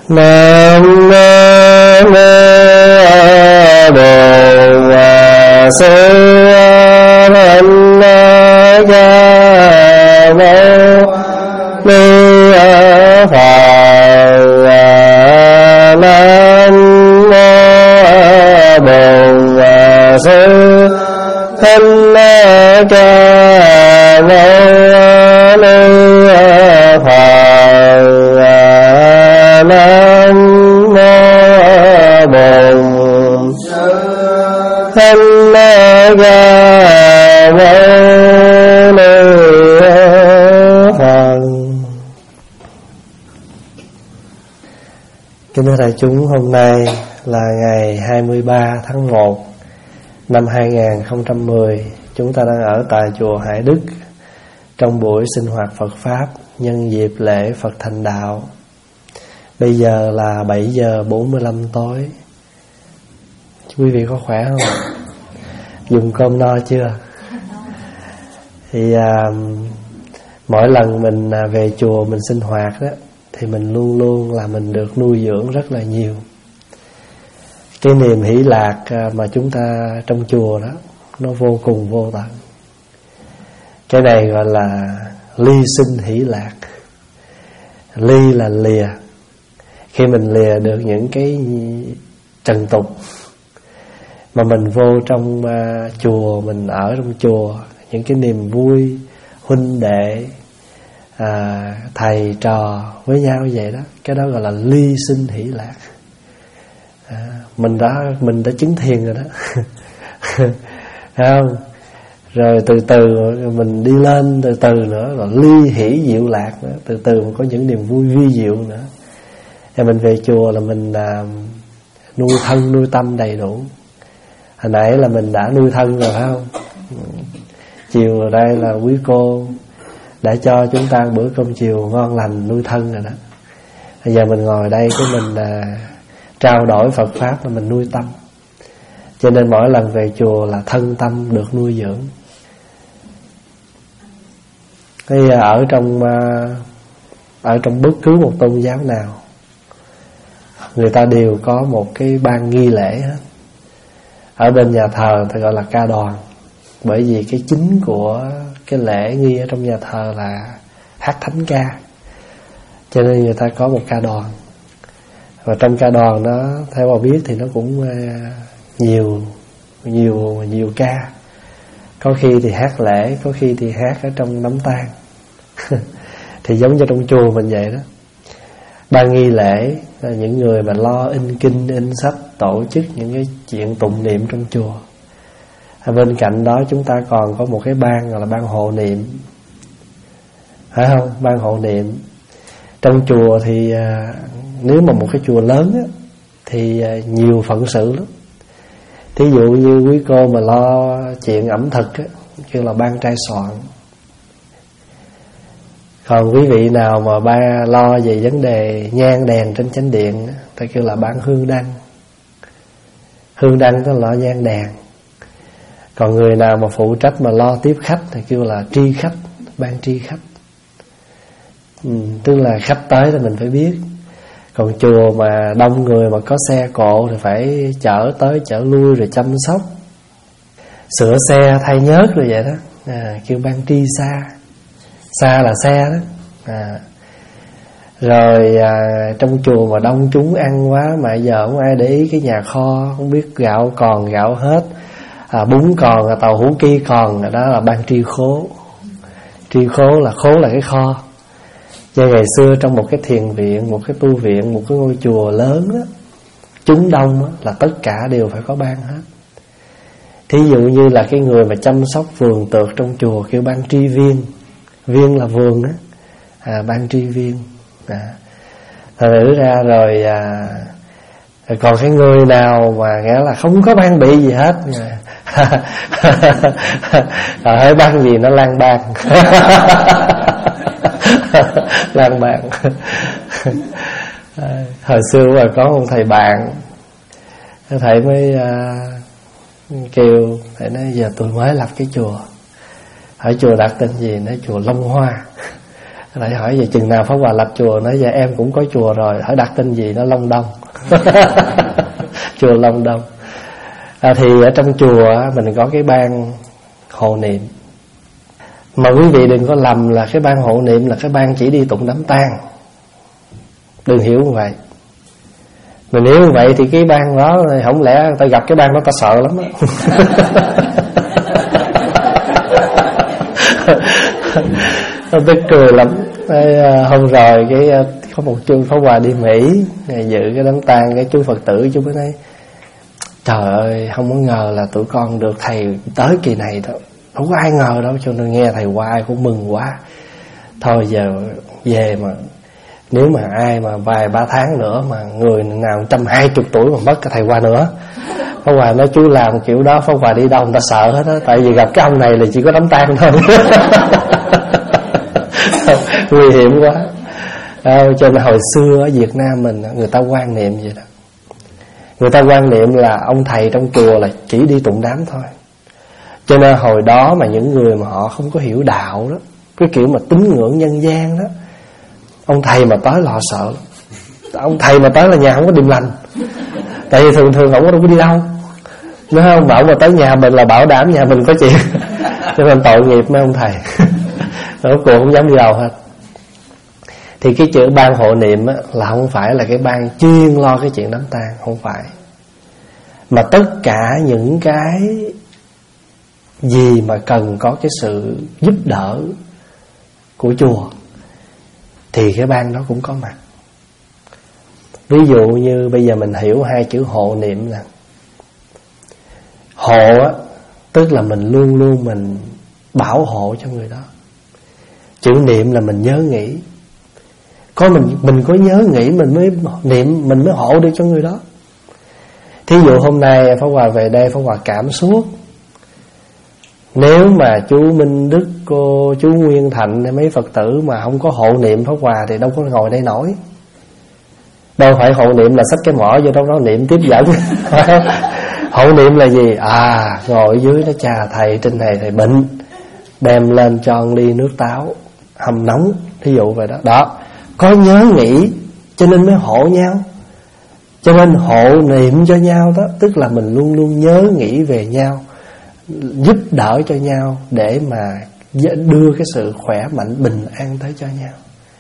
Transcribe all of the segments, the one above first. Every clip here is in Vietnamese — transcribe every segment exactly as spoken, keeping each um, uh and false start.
Nam mô Bổn Sư Thích Ca Mâu Ni Phật. Nam mô Bổn Sư Thích Ca Mâu Ni Phật. Nam mô Bổn Sư Thích Ca Mâu Ni Phật. Kính thưa đại chúng, hôm nay là ngày hai mươi ba tháng một năm hai nghìn không trăm mười. Chúng ta đang ở tại chùa Hải Đức trong buổi sinh hoạt Phật Pháp nhân dịp lễ Phật Thành Đạo. Bây giờ là bảy giờ bốn mươi lăm tối. Quý vị có khỏe không? Dùng cơm no chưa? Thì à, mỗi lần mình à, về chùa mình sinh hoạt đó, thì mình luôn luôn là mình được nuôi dưỡng rất là nhiều. Cái niềm hỷ lạc à, mà chúng ta trong chùa đó, nó vô cùng vô tận. Cái này gọi là ly sinh hỷ lạc. Ly là lìa. Khi mình lìa được những cái trần tục mà mình vô trong uh, chùa, mình ở trong chùa, những cái niềm vui huynh đệ à, thầy trò với nhau như vậy đó, cái đó gọi là ly sinh hỷ lạc. à, mình đã mình đã chứng thiền rồi đó. Thấy không? Rồi từ từ mình đi lên từ từ nữa, rồi ly hỷ diệu lạc nữa, từ từ mình có những niềm vui vi diệu nữa. Thì mình về chùa là mình à, nuôi thân nuôi tâm đầy đủ. Hồi nãy là mình đã nuôi thân rồi phải không? Chiều ở đây là quý cô đã cho chúng ta bữa cơm chiều ngon lành nuôi thân rồi đó. Bây giờ mình ngồi đây cái mình à, trao đổi Phật Pháp là mình nuôi tâm. Cho nên mỗi lần về chùa là thân tâm được nuôi dưỡng. Thì ở trong ở trong bất cứ một tôn giáo nào, người ta đều có một cái ban nghi lễ hết. Ở bên nhà thờ thì gọi là ca đoàn, bởi vì cái chính của cái lễ nghi ở trong nhà thờ là hát thánh ca, cho nên người ta có một ca đoàn. Và trong ca đoàn đó, theo bà biết thì nó cũng nhiều nhiều nhiều ca. Có khi thì hát lễ, có khi thì hát ở trong đám tang. Thì giống như trong chùa mình vậy đó. Ban nghi lễ là những người mà lo in kinh, in sách, tổ chức những cái chuyện tụng niệm trong chùa. Ở bên cạnh đó chúng ta còn có một cái ban gọi là ban hộ niệm. Phải không? Ban hộ niệm. Trong chùa thì nếu mà một cái chùa lớn á, thì nhiều phận sự lắm. Thí dụ như quý cô mà lo chuyện ẩm thực á, kêu là ban trai soạn. Còn quý vị nào mà ba lo về vấn đề nhang đèn trên chánh điện á, ta kêu là ban hương đăng. Hương đăng tức là lo nhang đèn. Còn người nào mà phụ trách mà lo tiếp khách thì kêu là tri khách, ban tri khách. ừ, Tức là khách tới thì mình phải biết. Còn chùa mà đông người mà có xe cộ thì phải chở tới chở lui rồi chăm sóc, sửa xe thay nhớt rồi vậy đó, à, kêu ban tri xa. Xa là xe đó. à. Rồi à, trong chùa mà đông chúng ăn quá mà giờ không ai để ý cái nhà kho, không biết gạo còn gạo hết, à, bún còn, à, tàu hủ ki còn, đó là ban tri khố. Tri khố là khố là cái kho. Cho ngày xưa trong một cái thiền viện, một cái tu viện, một cái ngôi chùa lớn đó, chúng đông đó, là tất cả đều phải có ban hết. Thí dụ như là cái người mà chăm sóc vườn tược trong chùa kêu ban tri viên. Viên là vườn á, à, ban tri viên. à. Thử ra rồi à, còn cái người nào mà nghĩa là không có ban bị gì hết, rồi hơi ban gì nó lang bang. Lang bang. Hồi xưa mà có một thầy bạn, thầy mới uh, kêu, thầy nói giờ tôi mới lập cái chùa. Ở chùa đặt tên gì? Nói chùa Long Hoa. Lại hỏi về chừng nào Pháp Hòa lập chùa, nói dạ em cũng có chùa rồi. Hỏi đặt tên gì? Nó Long Đông. Chùa Long Đông. À, thì ở trong chùa mình có cái ban hộ niệm. Mà quý vị đừng có lầm là cái ban hộ niệm là cái ban chỉ đi tụng đám tang. Đừng hiểu như vậy. Mình hiểu như vậy thì cái ban đó, không lẽ ta gặp cái ban đó ta sợ lắm á. Tôi tức cười lắm. Hôm rồi cái có một chú Pháp Hòa đi Mỹ dự cái đám tang cái chú Phật tử, chú mới nói trời ơi không có ngờ là tụi con được thầy tới kỳ này đâu, không có ai ngờ đâu, cho nên nghe thầy hoài cũng mừng quá. Thôi giờ về mà nếu mà ai mà vài ba tháng nữa mà người nào một trăm hai mươi tuổi mà mất cái thầy Hòa nữa, Pháp Hòa nói chú làm kiểu đó Pháp Hòa đi đâu người ta sợ hết á, tại vì gặp cái ông này là chỉ có đám tang thôi. Nguy hiểm quá. À, cho nên hồi xưa ở Việt Nam mình người ta quan niệm vậy đó. Người ta quan niệm là ông thầy trong chùa là chỉ đi tụng đám thôi. Cho nên hồi đó mà những người mà họ không có hiểu đạo đó, cái kiểu mà tín ngưỡng nhân gian đó, ông thầy mà tới là họ sợ. Ông thầy mà tới là nhà không có điềm lành. Tại vì thường thường ông có đâu có đi đâu, đúng không? Mà ông mà tới nhà mình là bảo đảm nhà mình có chuyện. Cho nên tội nghiệp mấy ông thầy. Ở cuộc không dám đi đâu hết. Thì cái chữ ban hộ niệm á, là không phải là cái ban chuyên lo cái chuyện đám tang, không phải. Mà tất cả những cái gì mà cần có cái sự giúp đỡ của chùa thì cái ban đó cũng có mặt. Ví dụ như bây giờ mình hiểu hai chữ hộ niệm là hộ á, tức là mình luôn luôn mình bảo hộ cho người đó. Chữ niệm là mình nhớ nghĩ. Có mình mình có nhớ nghĩ mình mới niệm, mình mới hộ được cho người đó. Thí dụ hôm nay Pháp Hòa về đây, Pháp Hòa cảm suốt. Nếu mà chú Minh Đức, cô chú Nguyên Thạnh hay mấy Phật tử mà không có hộ niệm Pháp Hòa thì đâu có ngồi đây nổi. Đâu phải hộ niệm là xách cái mỏ vô trong đó niệm tiếp dẫn. Hộ niệm là gì? À, ngồi dưới đó chà thầy trên này thầy bệnh, đem lên cho một ly nước táo hầm nóng, thí dụ vậy đó. Đó, có nhớ nghĩ cho nên mới hộ nhau. Cho nên hộ niệm cho nhau đó, tức là mình luôn luôn nhớ nghĩ về nhau, giúp đỡ cho nhau để mà đưa cái sự khỏe mạnh bình an tới cho nhau.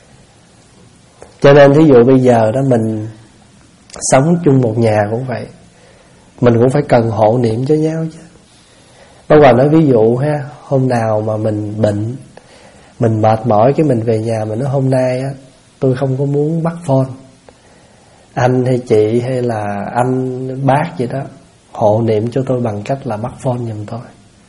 Cho nên thí dụ bây giờ đó mình sống chung một nhà cũng vậy, mình cũng phải cần hộ niệm cho nhau chứ. Bác Hòa nói ví dụ ha, hôm nào mà mình bệnh, mình mệt mỏi cái mình về nhà mình nói hôm nay á tôi không có muốn bắt phone, anh hay chị hay là anh bác gì đó hộ niệm cho tôi bằng cách là bắt phone giùm tôi.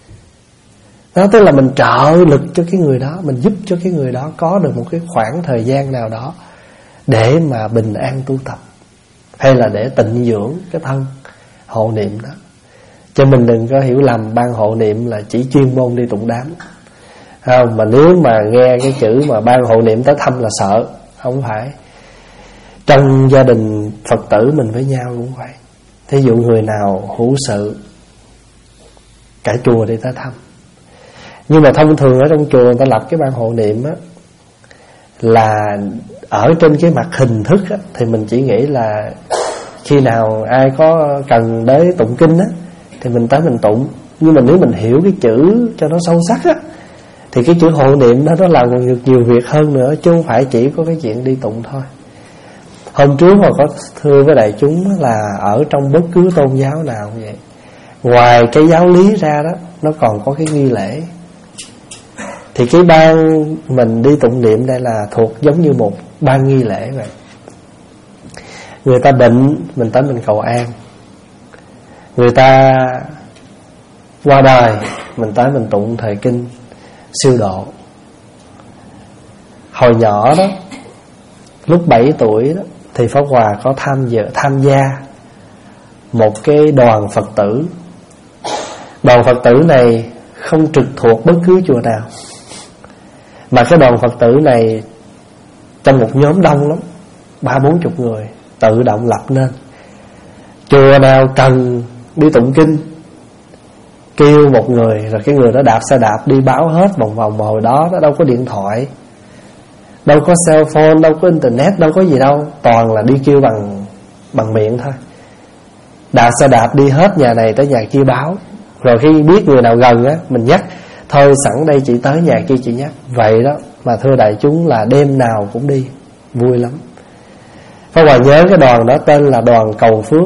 Đó tức là mình trợ lực cho cái người đó, mình giúp cho cái người đó có được một cái khoảng thời gian nào đó để mà bình an tu tập, hay là để tịnh dưỡng cái thân. Hộ niệm đó. Cho mình đừng có hiểu lầm ban hộ niệm là chỉ chuyên môn đi tụng đám. Không, mà nếu mà nghe cái chữ mà ban hộ niệm tới thăm là sợ, không phải. Trong gia đình Phật tử mình với nhau cũng vậy. Thí dụ người nào hữu sự, cả chùa đi tới thăm. Nhưng mà thông thường ở trong chùa người ta lập cái ban hộ niệm á, là ở trên cái mặt hình thức á, thì mình chỉ nghĩ là khi nào ai có cần đến tụng kinh á thì mình tới mình tụng. Nhưng mà nếu mình hiểu cái chữ cho nó sâu sắc á, thì cái chữ hộ niệm đó nó làm còn nhiều, nhiều việc hơn nữa, chứ không phải chỉ có cái chuyện đi tụng thôi. Hôm trước mà có thưa với đại chúng là ở trong bất cứ tôn giáo nào cũng vậy, ngoài cái giáo lý ra đó, nó còn có cái nghi lễ. Thì cái ban mình đi tụng niệm đây là thuộc giống như một ban nghi lễ vậy. Người ta bệnh, mình tới mình cầu an. Người ta qua đời, mình tới mình tụng thời kinh siêu độ. Hồi nhỏ đó, lúc bảy tuổi đó, thì Pháp Hòa có tham dự, tham gia một cái đoàn Phật tử. Đoàn Phật tử này không trực thuộc bất cứ chùa nào, mà cái đoàn Phật tử này trong một nhóm đông lắm, ba bốn chục người tự động lập nên. Chùa nào cần đi tụng kinh, kêu một người, rồi cái người đó đạp xe đạp đi báo hết vòng vòng. Hồi đó nó đâu có điện thoại, đâu có cell phone, đâu có internet, đâu có gì đâu, toàn là đi kêu bằng bằng miệng thôi. Đạp xe đạp đi hết nhà này tới nhà kia báo, rồi khi biết người nào gần á mình nhắc, thôi sẵn đây chị tới nhà kia chị nhắc. Vậy đó mà thưa đại chúng là đêm nào cũng đi, vui lắm. Pháp Hòa nhớ cái đoàn đó tên là đoàn Cầu Phước.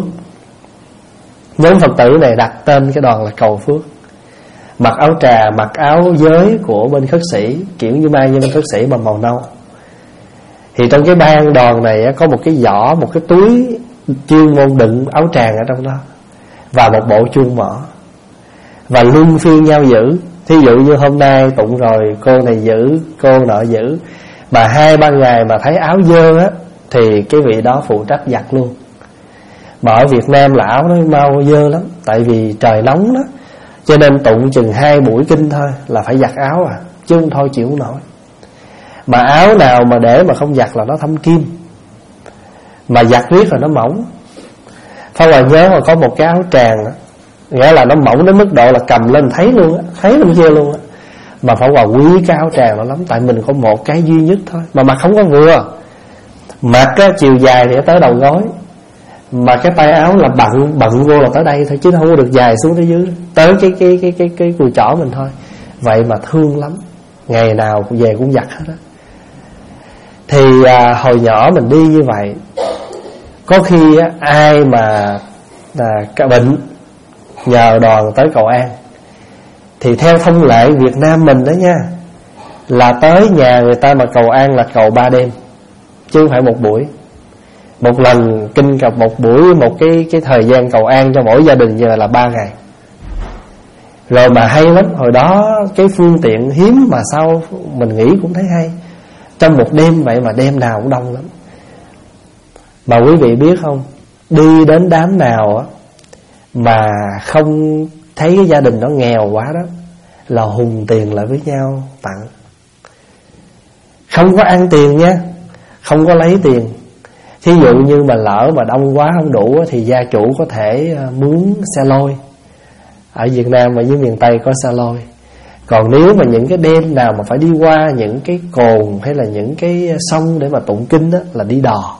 Nhóm Phật tử này đặt tên cái đoàn là Cầu Phước. Mặc áo trà, mặc áo giới của bên khất sĩ, kiểu như mai như bên khất sĩ bằng màu nâu. Thì trong cái ban đoàn này có một cái giỏ, một cái túi chuyên môn đựng áo tràng ở trong đó, và một bộ chuông mỏ. Và luân phiên nhau giữ. Thí dụ như hôm nay tụng rồi, cô này giữ, cô nọ giữ. Mà hai ba ngày mà thấy áo dơ á, thì cái vị đó phụ trách giặt luôn. Mà ở Việt Nam là áo nó mau dơ lắm, tại vì trời nóng đó, cho nên tụng chừng hai buổi kinh thôi là phải giặt áo à, chứ không thôi chịu không nổi. Mà áo nào mà để mà không giặt là nó thâm kim, mà giặt riết là nó mỏng. Pháp Hòa nhớ mà có một cái áo tràng đó, nghĩa là nó mỏng đến mức độ là cầm lên thấy luôn á, thấy luôn chưa luôn á. Mà Pháp Hòa quý cái áo tràng đó lắm, tại mình có một cái duy nhất thôi, mà mặc không có vừa. Mặc á, chiều dài thì tới đầu gối, mà cái tay áo là bận bận vô là tới đây thôi, chứ không có được dài xuống tới dưới, tới cái cái cái cái cái cùi chỏ mình thôi. Vậy mà thương lắm, ngày nào cũng về cũng giặt hết á. Thì à, hồi nhỏ mình đi như vậy, có khi á, ai mà à, bệnh nhờ đoàn tới cầu an, thì theo thông lệ Việt Nam mình đó nha, là tới nhà người ta mà cầu an là cầu ba đêm, chứ không phải một buổi. Một lần kinh cập một buổi, một cái cái thời gian cầu an cho mỗi gia đình giờ là ba ngày. Rồi mà hay lắm, hồi đó cái phương tiện hiếm mà sao mình nghĩ cũng thấy hay. Trong một đêm vậy mà đêm nào cũng đông lắm. Mà quý vị biết không, đi đến đám nào á mà không thấy cái gia đình nó nghèo quá đó, là hùng tiền lại với nhau tặng. Không có ăn tiền nha, không có lấy tiền. Thí dụ như mà lỡ mà đông quá không đủ thì gia chủ có thể mướn xe lôi. Ở Việt Nam và dưới miền Tây có xe lôi. Còn nếu mà những cái đêm nào mà phải đi qua những cái cồn hay là những cái sông để mà tụng kinh đó, là đi đò.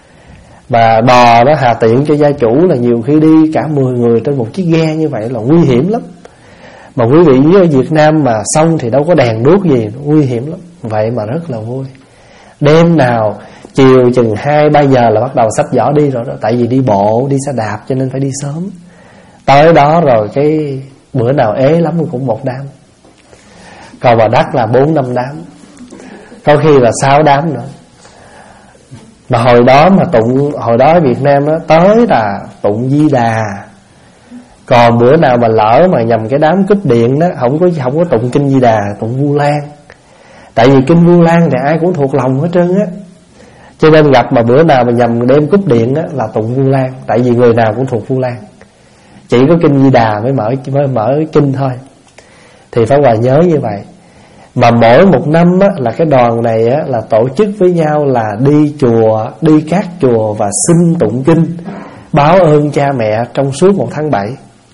Và đò đó hà tiện cho gia chủ là nhiều khi đi cả mười người trên một chiếc ghe, như vậy là nguy hiểm lắm. Mà quý vị với ở Việt Nam mà sông thì đâu có đèn đuốc gì, nguy hiểm lắm. Vậy mà rất là vui. Đêm nào chiều chừng hai ba giờ là bắt đầu xách giỏ đi rồi đó. Tại vì đi bộ, đi xe đạp cho nên phải đi sớm. Tới đó rồi cái bữa nào ế lắm cũng một đám, còn mà đắt là bốn năm đám, có khi là sáu đám nữa. Mà hồi đó mà tụng, hồi đó ở Việt Nam đó, tới là tụng Di Đà. Còn bữa nào mà lỡ mà nhầm cái đám cúp điện đó, không có không có tụng kinh Di Đà, tụng Vu Lan. Tại vì kinh Vu Lan thì ai cũng thuộc lòng hết trơn á, cho nên gặp mà bữa nào mà nhầm đêm cúp điện á là tụng Vu Lan. Tại vì người nào cũng thuộc Vu Lan, chỉ có kinh Di Đà mới mở mới mở kinh thôi. Thì Pháp Hòa nhớ như vậy. Mà mỗi một năm á, là cái đoàn này á, là tổ chức với nhau là đi chùa, đi các chùa và xin tụng kinh, báo ơn cha mẹ trong suốt một tháng bảy.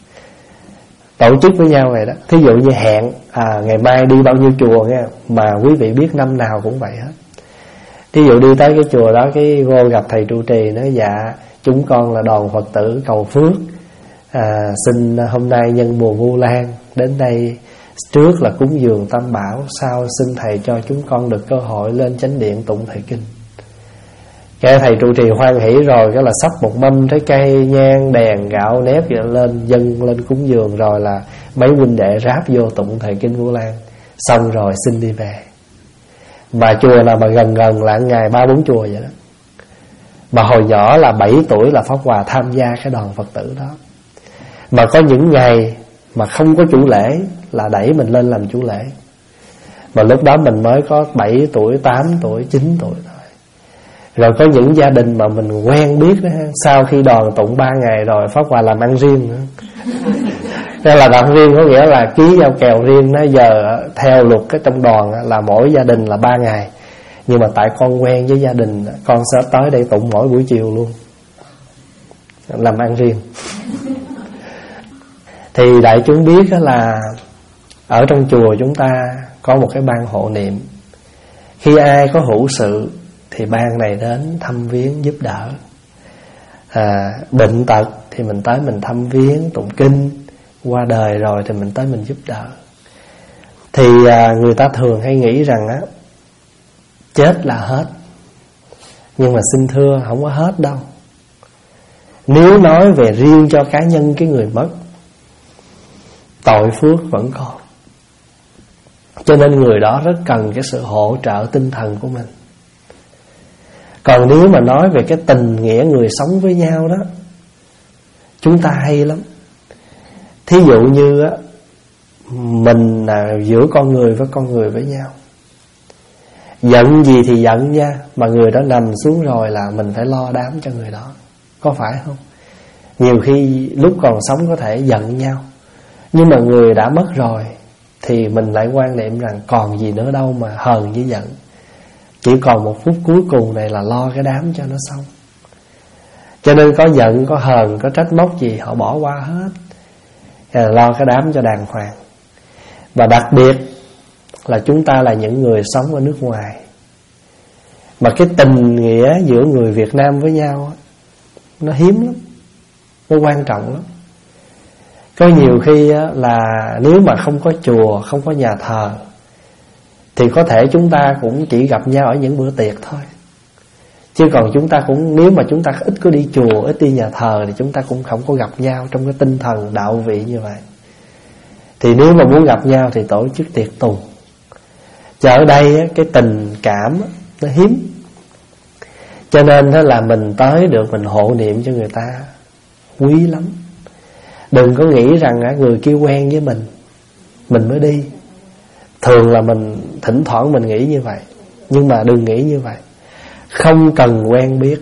Tổ chức với nhau vậy đó. Thí dụ như hẹn à, ngày mai đi bao nhiêu chùa nghe, mà quý vị biết năm nào cũng vậy hết. Thí dụ đi tới cái chùa đó, cái vô gặp thầy trụ trì nói dạ chúng con là đoàn Phật tử Cầu Phước, à, xin hôm nay nhân mùa Vu Lan đến đây, trước là cúng dường Tam Bảo, sau xin thầy cho chúng con được cơ hội lên chánh điện tụng thầy kinh. Cái thầy trụ trì hoan hỷ rồi, cái là xách một mâm trái cây, nhang, đèn, gạo, nếp vậy lên dâng lên cúng dường, rồi là mấy huynh đệ ráp vô tụng thầy kinh Vu Lan, xong rồi xin đi về. Mà chùa nào mà gần gần là ngày ba bốn chùa vậy đó. Mà hồi nhỏ là bảy tuổi là Pháp Hòa tham gia cái đoàn Phật tử đó. Mà có những ngày mà không có chủ lễ là đẩy mình lên làm chủ lễ. Mà lúc đó mình mới có bảy tuổi, tám tuổi, chín tuổi thôi. Rồi có những gia đình mà mình quen biết đó, sau khi đoàn tụng ba ngày rồi Pháp Hòa làm ăn riêng nữa. Đây là làm riêng có nghĩa là ký giao kèo riêng. Nó giờ theo luật cái trong đoàn là mỗi gia đình là ba ngày, nhưng mà tại con quen với gia đình, con sẽ tới đây tụng mỗi buổi chiều luôn, làm ăn riêng. Thì đại chúng biết là ở trong chùa chúng ta có một cái ban hộ niệm. Khi ai có hữu sự thì ban này đến thăm viếng giúp đỡ. à, Bệnh tật thì mình tới mình thăm viếng tụng kinh. Qua đời rồi thì mình tới mình giúp đỡ. Thì à, người ta thường hay nghĩ rằng á, chết là hết. Nhưng mà xin thưa, không có hết đâu. Nếu nói về riêng cho cá nhân cái người mất, tội phước vẫn còn. Cho nên người đó rất cần cái sự hỗ trợ tinh thần của mình. Còn nếu mà nói về cái tình nghĩa người sống với nhau đó, chúng ta hay lắm. Thí dụ như á, mình là giữa con người với con người với nhau, giận gì thì giận nha, mà người đó nằm xuống rồi là mình phải lo đám cho người đó. Có phải không? Nhiều khi lúc còn sống có thể giận nhau, nhưng mà người đã mất rồi thì mình lại quan niệm rằng còn gì nữa đâu mà hờn với giận. Chỉ còn một phút cuối cùng này là lo cái đám cho nó xong. Cho nên có giận, có hờn, có trách móc gì họ bỏ qua hết, lo cái đám cho đàng hoàng. Và đặc biệt là chúng ta là những người sống ở nước ngoài, mà cái tình nghĩa giữa người Việt Nam với nhau nó hiếm lắm, nó quan trọng lắm. Có nhiều khi là nếu mà không có chùa, không có nhà thờ, thì có thể chúng ta cũng chỉ gặp nhau ở những bữa tiệc thôi. Chứ còn chúng ta cũng, nếu mà chúng ta ít có đi chùa, ít đi nhà thờ, thì chúng ta cũng không có gặp nhau trong cái tinh thần đạo vị như vậy. Thì nếu mà muốn gặp nhau thì tổ chức tiệc tùng. Chứ ở đây cái tình cảm nó hiếm. Cho nên là mình tới được mình hộ niệm cho người ta quý lắm. Đừng có nghĩ rằng người kia quen với mình mình mới đi. Thường là mình thỉnh thoảng mình nghĩ như vậy, nhưng mà đừng nghĩ như vậy. Không cần quen biết.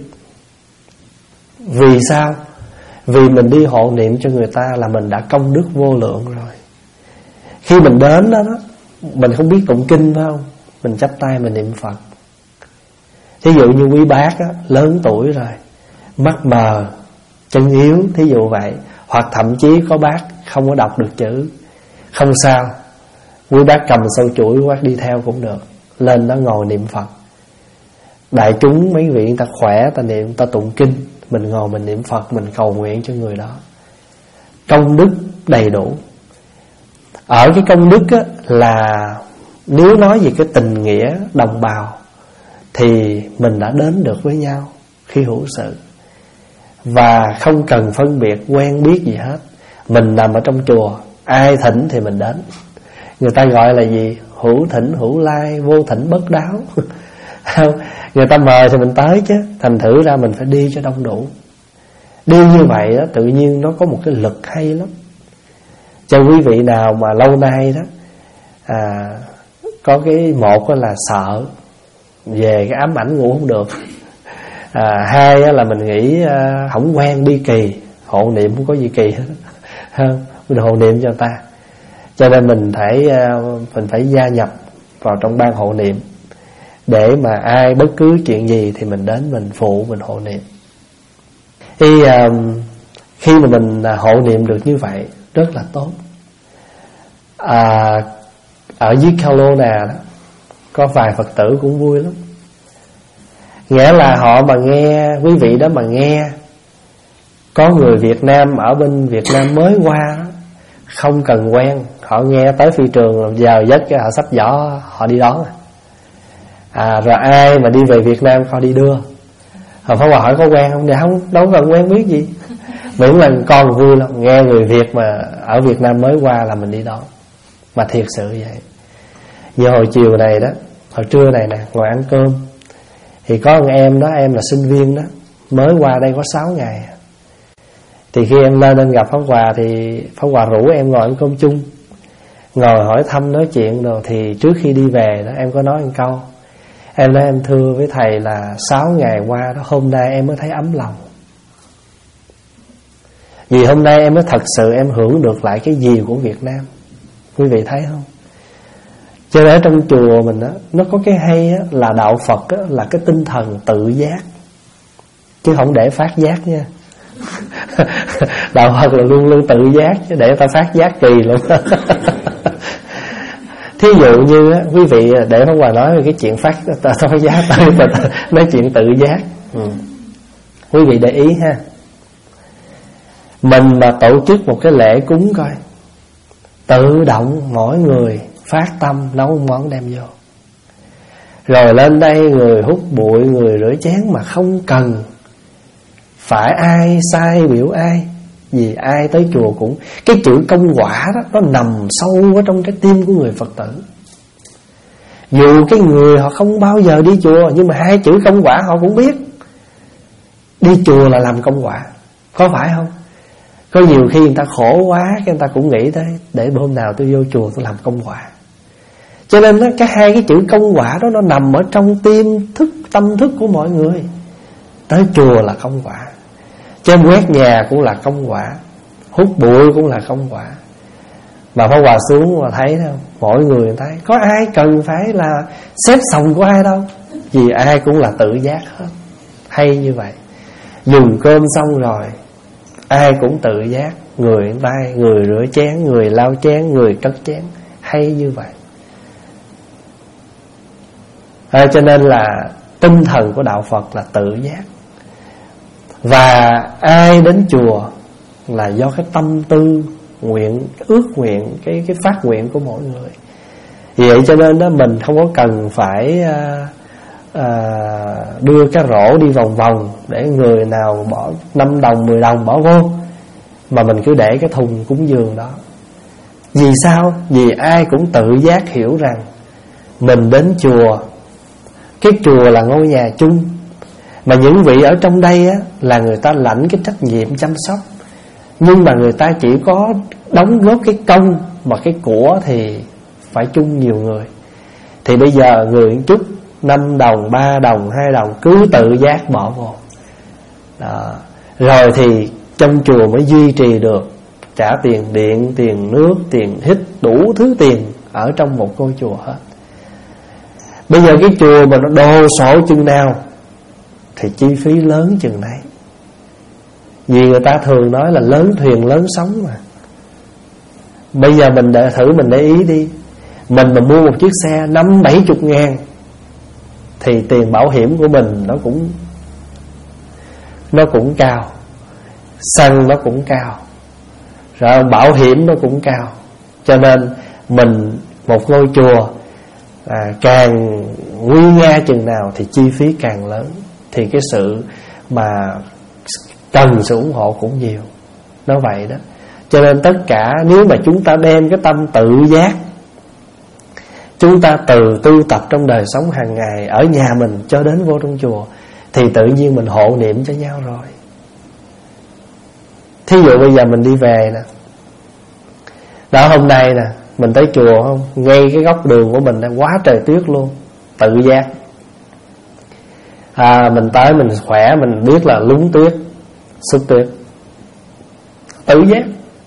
Vì sao? Vì mình đi hộ niệm cho người ta là mình đã công đức vô lượng rồi. Khi mình đến đó, đó mình không biết tụng kinh phải không? Mình chắp tay mình niệm Phật. Thí dụ như quý bác á, lớn tuổi rồi, mắt mờ, chân yếu, thí dụ vậy. Hoặc thậm chí có bác không có đọc được chữ, không sao, quý bác cầm sâu chuỗi, quý bác đi theo cũng được. Lên đó ngồi niệm Phật. Đại chúng mấy vị người ta khỏe, ta niệm, ta tụng kinh, mình ngồi mình niệm Phật, mình cầu nguyện cho người đó. Công đức đầy đủ. Ở cái công đức á, là nếu nói về cái tình nghĩa đồng bào thì mình đã đến được với nhau khi hữu sự. Và không cần phân biệt quen biết gì hết. Mình nằm ở trong chùa, ai thỉnh thì mình đến. Người ta gọi là gì? Hữu thỉnh hữu lai, vô thỉnh bất đáo. Người ta mời thì mình tới chứ. Thành thử ra mình phải đi cho đông đủ. Đi như vậy đó, tự nhiên nó có một cái lực hay lắm. Cho quý vị nào mà lâu nay đó à, có cái một là sợ về cái ám ảnh ngủ không được, à, hai là mình nghĩ à, không quen đi kỳ, hộ niệm không có gì kỳ hết, mình hộ niệm cho người ta. Cho nên mình phải mình phải gia nhập vào trong ban hộ niệm, để mà ai bất cứ chuyện gì thì mình đến mình phụ, mình hộ niệm. Thì à, khi mà mình hộ niệm được như vậy rất là tốt. À, ở dưới Kelowna đó có vài Phật tử cũng vui lắm. Nghĩa là họ mà nghe, quý vị đó mà nghe có người Việt Nam ở bên Việt Nam mới qua đó, không cần quen, họ nghe tới phi trường giờ giấc cái họ xách giỏ họ đi đón. À, rồi ai mà đi về Việt Nam họ đi đưa. Họ phải hỏi có quen không? Thì không, đâu cần quen biết gì. Miễn là con vui lắm, nghe người Việt mà ở Việt Nam mới qua là mình đi đón. Mà thiệt sự vậy. Như hồi chiều này đó, hồi trưa này nè, ngồi ăn cơm, thì có một em đó, em là sinh viên đó, mới qua đây có sáu ngày. Thì khi em lên em gặp Pháp Hòa thì Pháp Hòa rủ em ngồi ăn cơm chung, ngồi hỏi thăm nói chuyện rồi. Thì trước khi đi về đó em có nói một câu, em nói em thưa với thầy là sáu ngày qua đó, hôm nay em mới thấy ấm lòng. Vì hôm nay em mới thật sự em hưởng được lại cái gì của Việt Nam. Quý vị thấy không? Cho nên ở trong chùa mình đó, nó có cái hay đó, là đạo Phật đó, là cái tinh thần tự giác, chứ không để phát giác nha. Đạo Phật là luôn luôn tự giác, chứ để ta phát giác kỳ lắm. Thí dụ như á, quý vị để Pháp Hòa nói về cái chuyện phát phát giá tới nói chuyện tự giác. Ừ. Quý vị để ý ha, mình mà tổ chức một cái lễ cúng coi, tự động mỗi người phát tâm nấu món đem vô, rồi lên đây người hút bụi, người rửa chén, mà không cần phải ai sai biểu ai. Vì ai tới chùa cũng, cái chữ công quả đó nó nằm sâu ở trong trái tim của người Phật tử. Dù cái người họ không bao giờ đi chùa, nhưng mà hai chữ công quả họ cũng biết. Đi chùa là làm công quả, có phải không? Có nhiều khi người ta khổ quá, cái người ta cũng nghĩ tới, để hôm nào tôi vô chùa tôi làm công quả. Cho nên đó, cái hai cái chữ công quả đó nó nằm ở trong tim thức, tâm thức của mọi người. Tới chùa là công quả, trên quét nhà cũng là công quả, hút bụi cũng là công quả. Mà Pháp Hòa xuống mà thấy đâu, mỗi người thấy có ai cần phải là xếp sòng của ai đâu, vì ai cũng là tự giác hết. Hay như vậy. Dùng cơm xong rồi ai cũng tự giác, người tay, người rửa chén, người lau chén, người cất chén. Hay như vậy. À, cho nên là tinh thần của đạo Phật là tự giác. Và ai đến chùa là do cái tâm tư, nguyện, ước nguyện, cái cái phát nguyện của mỗi người. Vì vậy cho nên đó, mình không có cần phải à, à, đưa cái rổ đi vòng vòng để người nào bỏ năm đồng, mười đồng bỏ vô, mà mình cứ để cái thùng cúng dường đó. Vì sao? Vì ai cũng tự giác hiểu rằng mình đến chùa, cái chùa là ngôi nhà chung, mà những vị ở trong đây á, là người ta lãnh cái trách nhiệm chăm sóc, nhưng mà người ta chỉ có đóng góp cái công, mà cái của thì phải chung nhiều người. Thì bây giờ người chút năm đồng, ba đồng, hai đồng cứ tự giác bỏ vô đó. Rồi thì trong chùa mới duy trì được, trả tiền điện, tiền nước, tiền hít, đủ thứ tiền ở trong một ngôi chùa hết. Bây giờ cái chùa mà nó đồ sộ chừng nào thì chi phí lớn chừng này. Vì người ta thường nói là lớn thuyền lớn sóng mà. Bây giờ mình để thử mình để ý đi, mình mà mua một chiếc xe năm bảy chục ngàn thì tiền bảo hiểm của mình nó cũng Nó cũng cao, xăng nó cũng cao, rồi bảo hiểm nó cũng cao. Cho nên mình một ngôi chùa à, càng nguy nga chừng nào thì chi phí càng lớn, thì cái sự mà cần sự ủng hộ cũng nhiều. Nó vậy đó. Cho nên tất cả nếu mà chúng ta đem cái tâm tự giác, chúng ta từ tu tập trong đời sống hàng ngày, ở nhà mình cho đến vô trong chùa, thì tự nhiên mình hộ niệm cho nhau rồi. Thí dụ bây giờ mình đi về nè, đó hôm nay nè, mình tới chùa không, ngay cái góc đường của mình đang quá trời tuyết luôn, tự giác. À, mình tới mình khỏe, mình biết là lúng tuyết, xúc tuyết, tự giác.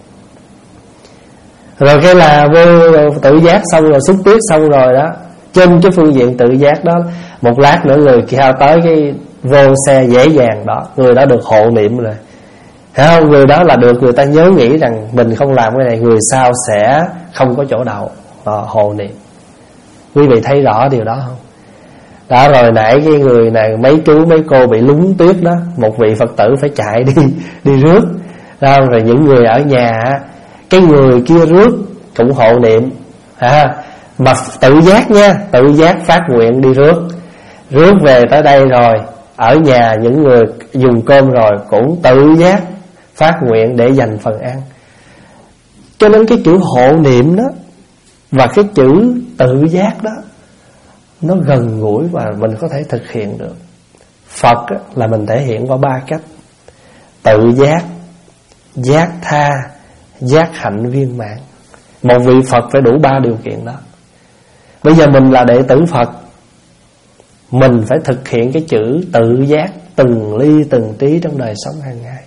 Rồi cái là vô tự giác xong rồi, xúc tuyết xong rồi đó, trên cái phương diện tự giác đó, một lát nữa người kia tới cái vô xe dễ dàng đó, người đó được hộ niệm rồi. Thấy không? Người đó là được người ta nhớ nghĩ rằng mình không làm cái này, người sau sẽ không có chỗ đậu, hộ niệm. Quý vị thấy rõ điều đó không? Đó, rồi nãy cái người này, mấy chú mấy cô bị lúng tuyết đó, một vị Phật tử phải chạy đi đi rước. Đó, rồi những người ở nhà, cái người kia rước cũng hộ niệm à, mà tự giác nha, tự giác phát nguyện đi rước. Rước về tới đây rồi, ở nhà những người dùng cơm rồi cũng tự giác phát nguyện để dành phần ăn. Cho nên cái chữ hộ niệm đó và cái chữ tự giác đó, nó gần gũi và mình có thể thực hiện được. Phật là mình thể hiện qua ba cách: tự giác, giác tha, giác hạnh viên mãn. Một vị Phật phải đủ ba điều kiện đó. Bây giờ mình là đệ tử Phật, mình phải thực hiện cái chữ tự giác từng ly từng tí trong đời sống hàng ngày.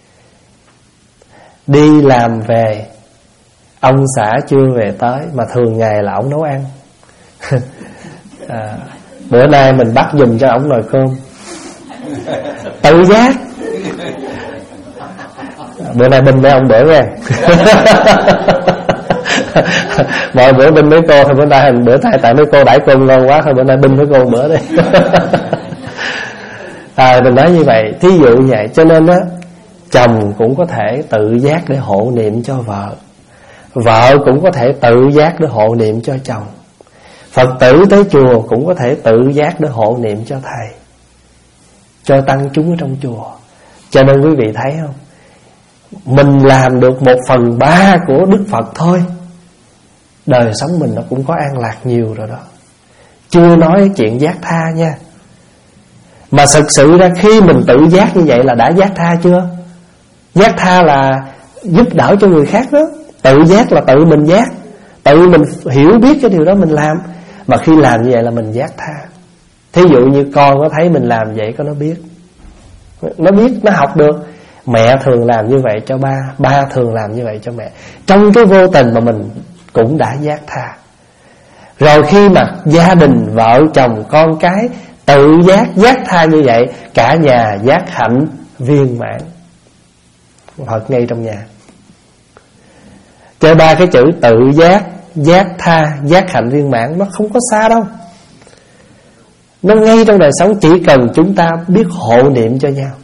Đi làm về, ông xã chưa về tới, mà thường ngày là ông nấu ăn. à, Bữa nay mình bắt giùm cho ông nồi cơm, tự giác. Bữa nay binh mấy ông đỡ ra. Mọi bữa binh mấy cô, thôi bữa nay bữa nay tại mấy cô đãi cơm ngon quá, thôi bữa nay binh mấy cô bữa đi. À, mình nói như vậy, thí dụ như vậy. Cho nên á, chồng cũng có thể tự giác để hộ niệm cho vợ, vợ cũng có thể tự giác để hộ niệm cho chồng. Phật tử tới chùa cũng có thể tự giác để hộ niệm cho thầy, cho tăng chúng ở trong chùa. Cho nên quý vị thấy không, mình làm được một phần ba của Đức Phật thôi, đời sống mình nó cũng có an lạc nhiều rồi đó. Chưa nói chuyện giác tha nha. Mà thực sự ra khi mình tự giác như vậy là đã giác tha chưa? Giác tha là giúp đỡ cho người khác đó. Tự giác là tự mình giác, tự mình hiểu biết cái điều đó mình làm. Mà khi làm như vậy là mình giác tha. Thí dụ như con có thấy mình làm vậy, có nó biết, nó biết, nó học được. Mẹ thường làm như vậy cho ba, ba thường làm như vậy cho mẹ. Trong cái vô tình mà mình cũng đã giác tha. Rồi khi mà gia đình, vợ chồng, con cái tự giác, giác tha như vậy, cả nhà giác hạnh viên mãn. Phật ngay trong nhà. Cho ba cái chữ tự giác, giác tha, giác hạnh viên mãn nó không có xa đâu. Nó ngay trong đời sống, chỉ cần chúng ta biết hộ niệm cho nhau.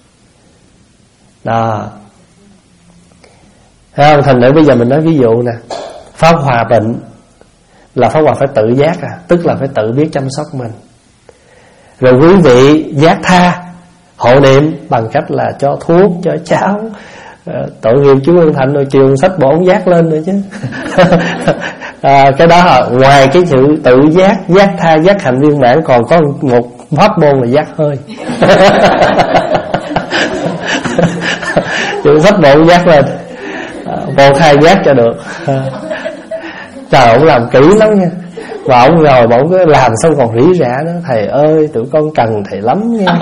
Đó. Thấy không? Thành nữ bây giờ mình nói ví dụ nè, Pháp Hòa bệnh là Pháp Hòa phải tự giác à, tức là phải tự biết chăm sóc mình. Rồi quý vị giác tha, hộ niệm bằng cách là cho thuốc, cho cháo. Tội nghiệp chú Ân Thạnh rồi chiều sách bộ ông giác lên nữa chứ. À, cái đó ngoài cái sự tự giác, giác tha, giác hạnh viên mãn, còn có một pháp môn là giác hơi. Chịu sách bộ giác lên, một hai giác cho được. Trời, ông làm kỹ lắm nha. Và ông rồi mà ông cứ làm xong còn rỉ rả nữa, thầy ơi tụi con cần thầy lắm nha.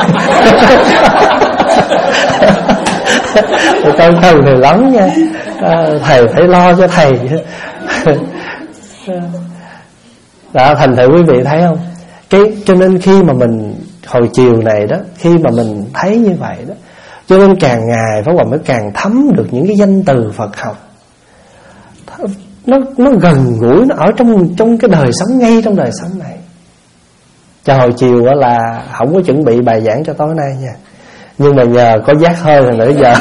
Tụi con cần thầy lắm nha, à, thầy phải lo cho thầy. Đó, thành thử quý vị thấy không, cái cho nên khi mà mình hồi chiều này đó, khi mà mình thấy như vậy đó, cho nên càng ngày Pháp Hòa mới càng thấm được những cái danh từ Phật học. Nó nó gần gũi, nó ở trong trong cái đời sống, ngay trong đời sống này. Cho hồi chiều đó là không có chuẩn bị bài giảng cho tối nay nha, nhưng mà nhờ có giác hơi rồi nãy giờ.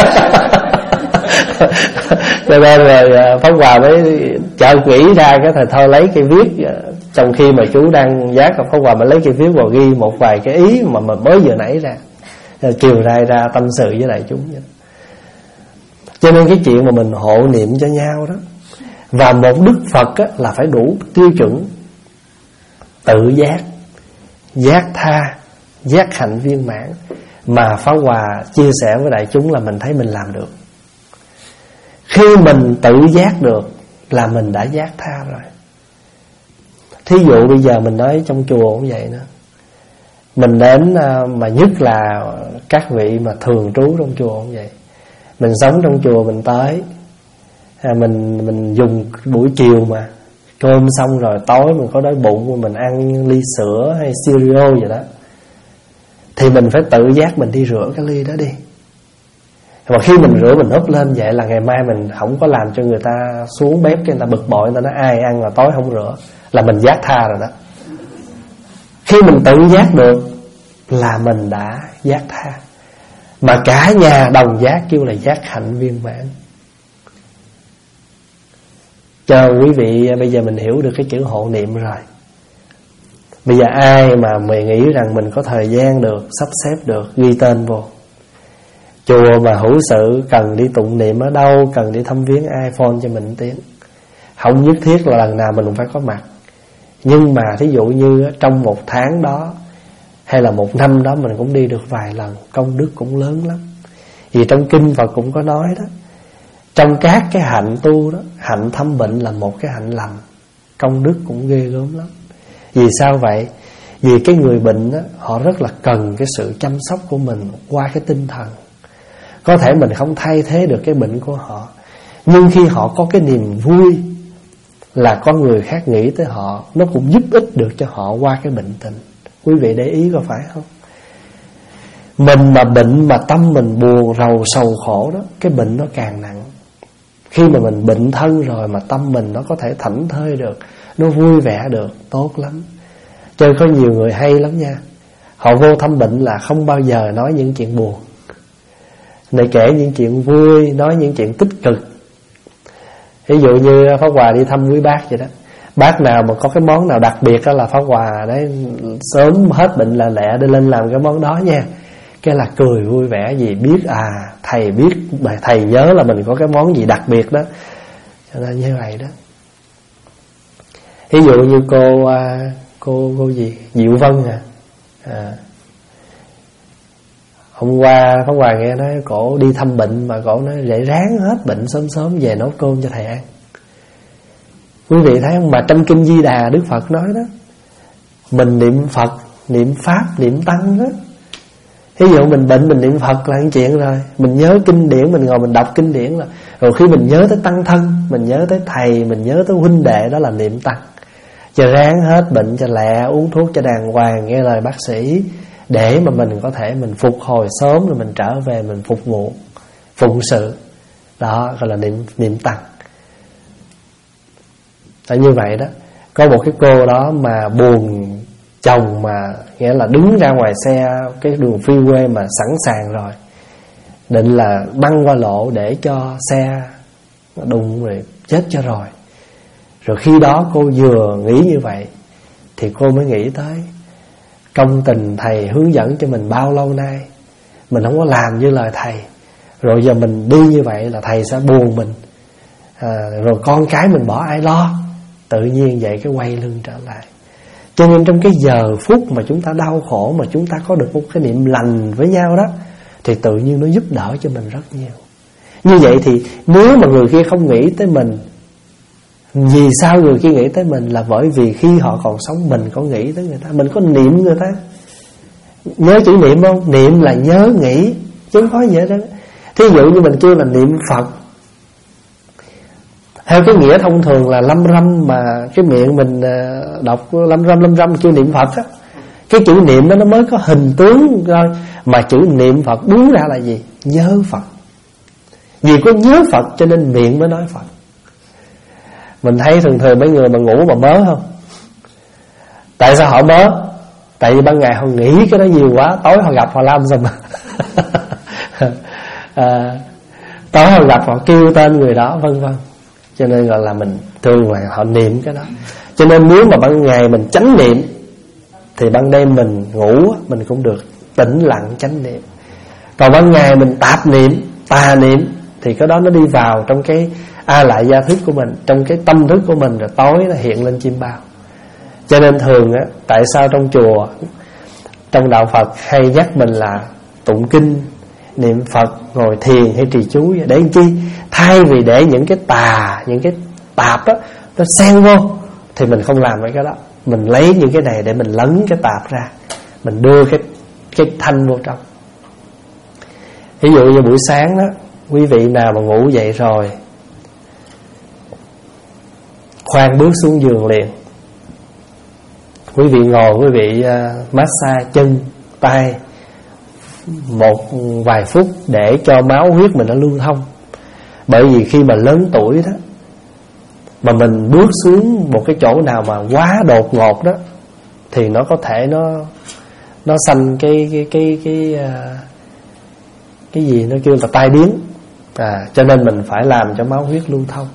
Cho nên rồi Pháp Hòa mới chợt nghĩ ra cái thời thôi lấy cây viết, trong khi mà chú đang giác, Pháp Hòa mới lấy cây viết vào ghi một vài cái ý mà mà mới vừa nãy ra, rồi chiều nay ra tâm sự với đại chúng. Cho nên cái chuyện mà mình hộ niệm cho nhau đó, và một Đức Phật á, là phải đủ tiêu chuẩn tự giác, giác tha, giác hạnh viên mãn. Mà Pháp Hòa chia sẻ với đại chúng là mình thấy mình làm được. Khi mình tự giác được là mình đã giác tha rồi. Thí dụ bây giờ mình nói trong chùa cũng vậy nữa. Mình đến, mà nhất là các vị mà thường trú trong chùa cũng vậy. Mình sống trong chùa mình tới, à, mình mình dùng buổi chiều mà cơm xong rồi tối mình có đói bụng, mình ăn ly sữa hay cereal vậy đó, thì mình phải tự giác mình đi rửa cái ly đó đi. Mà khi mình rửa mình úp lên vậy là ngày mai mình không có làm cho người ta xuống bếp cái người ta bực bội, người ta nói ai ăn mà tối không rửa, là mình giác tha rồi đó. Khi mình tự giác được là mình đã giác tha. Mà cả nhà đồng giác kêu là giác hạnh viên mãn. Cho quý vị bây giờ mình hiểu được cái chữ hộ niệm rồi. Bây giờ ai mà mình nghĩ rằng mình có thời gian được, sắp xếp được, ghi tên vô. Chùa mà hữu sự cần đi tụng niệm ở đâu, cần đi thăm viếng ai, phone cho mình tiếng. Không nhất thiết là lần nào mình cũng phải có mặt. Nhưng mà thí dụ như trong một tháng đó hay là một năm đó mình cũng đi được vài lần, công đức cũng lớn lắm. Vì trong kinh Phật cũng có nói đó, trong các cái hạnh tu đó, hạnh thăm bệnh là một cái hạnh lành, công đức cũng ghê gớm lắm. Vì sao vậy? Vì cái người bệnh đó, họ rất là cần cái sự chăm sóc của mình qua cái tinh thần. Có thể mình không thay thế được cái bệnh của họ, nhưng khi họ có cái niềm vui là có người khác nghĩ tới họ, nó cũng giúp ích được cho họ qua cái bệnh tình. Quý vị để ý có phải không? Mình mà bệnh mà tâm mình buồn rầu sầu khổ đó, cái bệnh nó càng nặng. Khi mà mình bệnh thân rồi mà tâm mình nó có thể thảnh thơi được, nó vui vẻ được, tốt lắm. Cho nên có nhiều người hay lắm nha, họ vô thăm bệnh là không bao giờ nói những chuyện buồn, này kể những chuyện vui, nói những chuyện tích cực. Ví dụ như Pháp Hòa đi thăm quý bác vậy đó, bác nào mà có cái món nào đặc biệt đó là Pháp Hòa đấy sớm hết bệnh là lẹ đi lên làm cái món đó nha. Cái là cười vui vẻ, gì biết à thầy biết, thầy nhớ là mình có cái món gì đặc biệt đó, cho nên như vậy đó. Ví dụ như cô cô cô gì Diệu Vân à, à hôm qua Pháp Hòa nghe nói cổ đi thăm bệnh mà cổ nói để ráng hết bệnh sớm sớm về nấu cơm cho thầy ăn. Quý vị thấy không, mà trong Kinh Di Đà Đức Phật nói đó, mình niệm Phật, niệm Pháp, niệm Tăng đó. Ví dụ mình bệnh mình niệm Phật là một chuyện rồi, mình nhớ kinh điển, mình ngồi mình đọc kinh điển là, rồi khi mình nhớ tới tăng thân, mình nhớ tới thầy, mình nhớ tới huynh đệ, đó là niệm Tăng. Cho ráng hết bệnh cho lẹ, uống thuốc cho đàng hoàng, nghe lời bác sĩ, để mà mình có thể mình phục hồi sớm, rồi mình trở về mình phục vụ phụng sự. Đó gọi là niệm niệm Tăng. Tại như vậy đó, có một cái cô đó mà buồn chồng, mà nghĩa là đứng ra ngoài xe cái đường freeway mà sẵn sàng rồi, định là băng qua lộ để cho xe đụng rồi chết cho rồi. Rồi khi đó cô vừa nghĩ như vậy thì cô mới nghĩ tới công tình thầy hướng dẫn cho mình bao lâu nay, mình không có làm như lời thầy, rồi giờ mình đi như vậy là thầy sẽ buồn mình, à, rồi con cái mình bỏ ai lo. Tự nhiên vậy cái quay lưng trở lại. Cho nên trong cái giờ phút mà chúng ta đau khổ, mà chúng ta có được một cái niệm lành với nhau đó, thì tự nhiên nó giúp đỡ cho mình rất nhiều. Như vậy thì nếu mà người kia không nghĩ tới mình, vì sao người kia nghĩ tới mình? Là bởi vì khi họ còn sống mình có nghĩ tới người ta, mình có niệm người ta. Nhớ chữ niệm không? Niệm là nhớ nghĩ, chứ không có gì hết đó. Thí dụ như mình kêu là niệm Phật, theo cái nghĩa thông thường là lâm râm, mà cái miệng mình đọc lâm râm lâm râm kêu niệm Phật á, cái chữ niệm đó nó mới có hình tướng thôi. Mà chữ niệm Phật đúng ra là gì? Nhớ Phật. Vì có nhớ Phật cho nên miệng mới nói Phật. Mình thấy thường thường mấy người mà ngủ mà mớ không? Tại sao họ mớ? Tại vì ban ngày họ nghĩ cái đó nhiều quá, tối họ gặp họ làm sao mà à, tối họ gặp họ kêu tên người đó vân vân. Cho nên gọi là mình thường là họ niệm cái đó. Cho nên nếu mà ban ngày mình chánh niệm thì ban đêm mình ngủ mình cũng được tĩnh lặng chánh niệm. Còn ban ngày mình tạp niệm, tà niệm thì cái đó nó đi vào trong cái a lại gia thức của mình, trong cái tâm thức của mình, rồi tối nó hiện lên chim bao. Cho nên thường á, tại sao trong chùa, trong đạo Phật hay nhắc mình là tụng kinh, niệm Phật, ngồi thiền hay trì chú, để làm chi? Thay vì để những cái tà, những cái tạp á nó xen vô, thì mình không làm mấy cái đó. Mình lấy những cái này để mình lấn cái tạp ra, mình đưa cái cái thanh vô trong. Ví dụ như buổi sáng đó, quý vị nào mà ngủ dậy rồi, khoan bước xuống giường liền. Quý vị ngồi, quý vị uh, massage chân, tay một vài phút để cho máu huyết mình nó lưu thông. Bởi vì khi mà lớn tuổi đó, mà mình bước xuống một cái chỗ nào mà quá đột ngột đó, thì nó có thể nó nó sanh cái cái cái cái cái, cái gì nó kêu là tai biến. À, cho nên mình phải làm cho máu huyết lưu thông.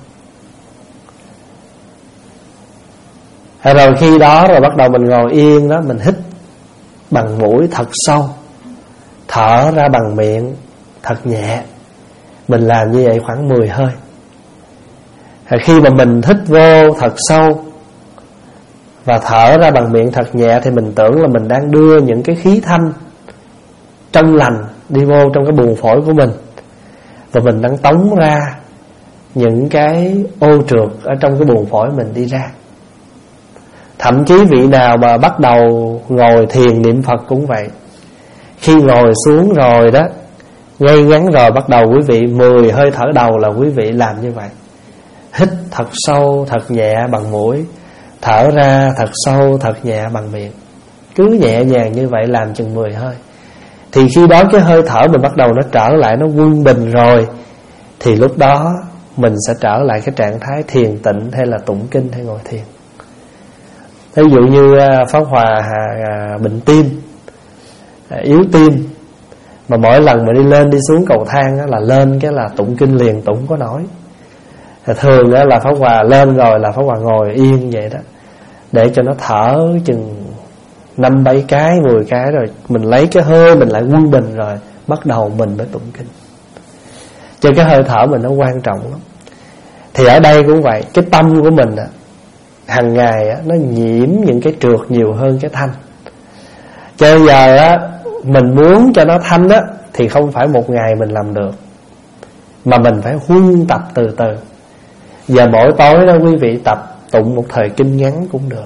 Rồi khi đó rồi bắt đầu mình ngồi yên đó, mình hít bằng mũi thật sâu, thở ra bằng miệng thật nhẹ. Mình làm như vậy khoảng mười hơi. Rồi khi mà mình hít vô thật sâu và thở ra bằng miệng thật nhẹ, thì mình tưởng là mình đang đưa những cái khí thanh trong lành đi vô trong cái buồng phổi của mình, và mình đang tống ra những cái ô trượt ở trong cái buồng phổi mình đi ra. Thậm chí vị nào mà bắt đầu ngồi thiền niệm Phật cũng vậy. Khi ngồi xuống rồi đó, ngay ngắn rồi, bắt đầu quý vị mười hơi thở đầu là quý vị làm như vậy. Hít thật sâu, thật nhẹ bằng mũi, thở ra thật sâu, thật nhẹ bằng miệng. Cứ nhẹ nhàng như vậy làm chừng mười hơi. Thì khi đó cái hơi thở mình bắt đầu nó trở lại, nó quân bình rồi, thì lúc đó mình sẽ trở lại cái trạng thái thiền tịnh hay là tụng kinh hay ngồi thiền. Ví dụ như Pháp Hòa bệnh tim, yếu tim, mà mỗi lần mà đi lên đi xuống cầu thang là lên cái là tụng kinh liền, tụng có nổi. Thường là Pháp Hòa lên rồi là Pháp Hòa ngồi yên vậy đó, để cho nó thở chừng năm bảy cái, mười cái rồi mình lấy cái hơi mình lại quân bình rồi bắt đầu mình mới tụng kinh. Cho cái hơi thở mình nó quan trọng lắm. Thì ở đây cũng vậy, cái tâm của mình á, hàng ngày á, nó nhiễm những cái trượt nhiều hơn cái thanh. Cho giờ á, mình muốn cho nó thanh á, thì không phải một ngày mình làm được, mà mình phải huân tập từ từ. Và mỗi tối đó quý vị tập tụng một thời kinh ngắn cũng được,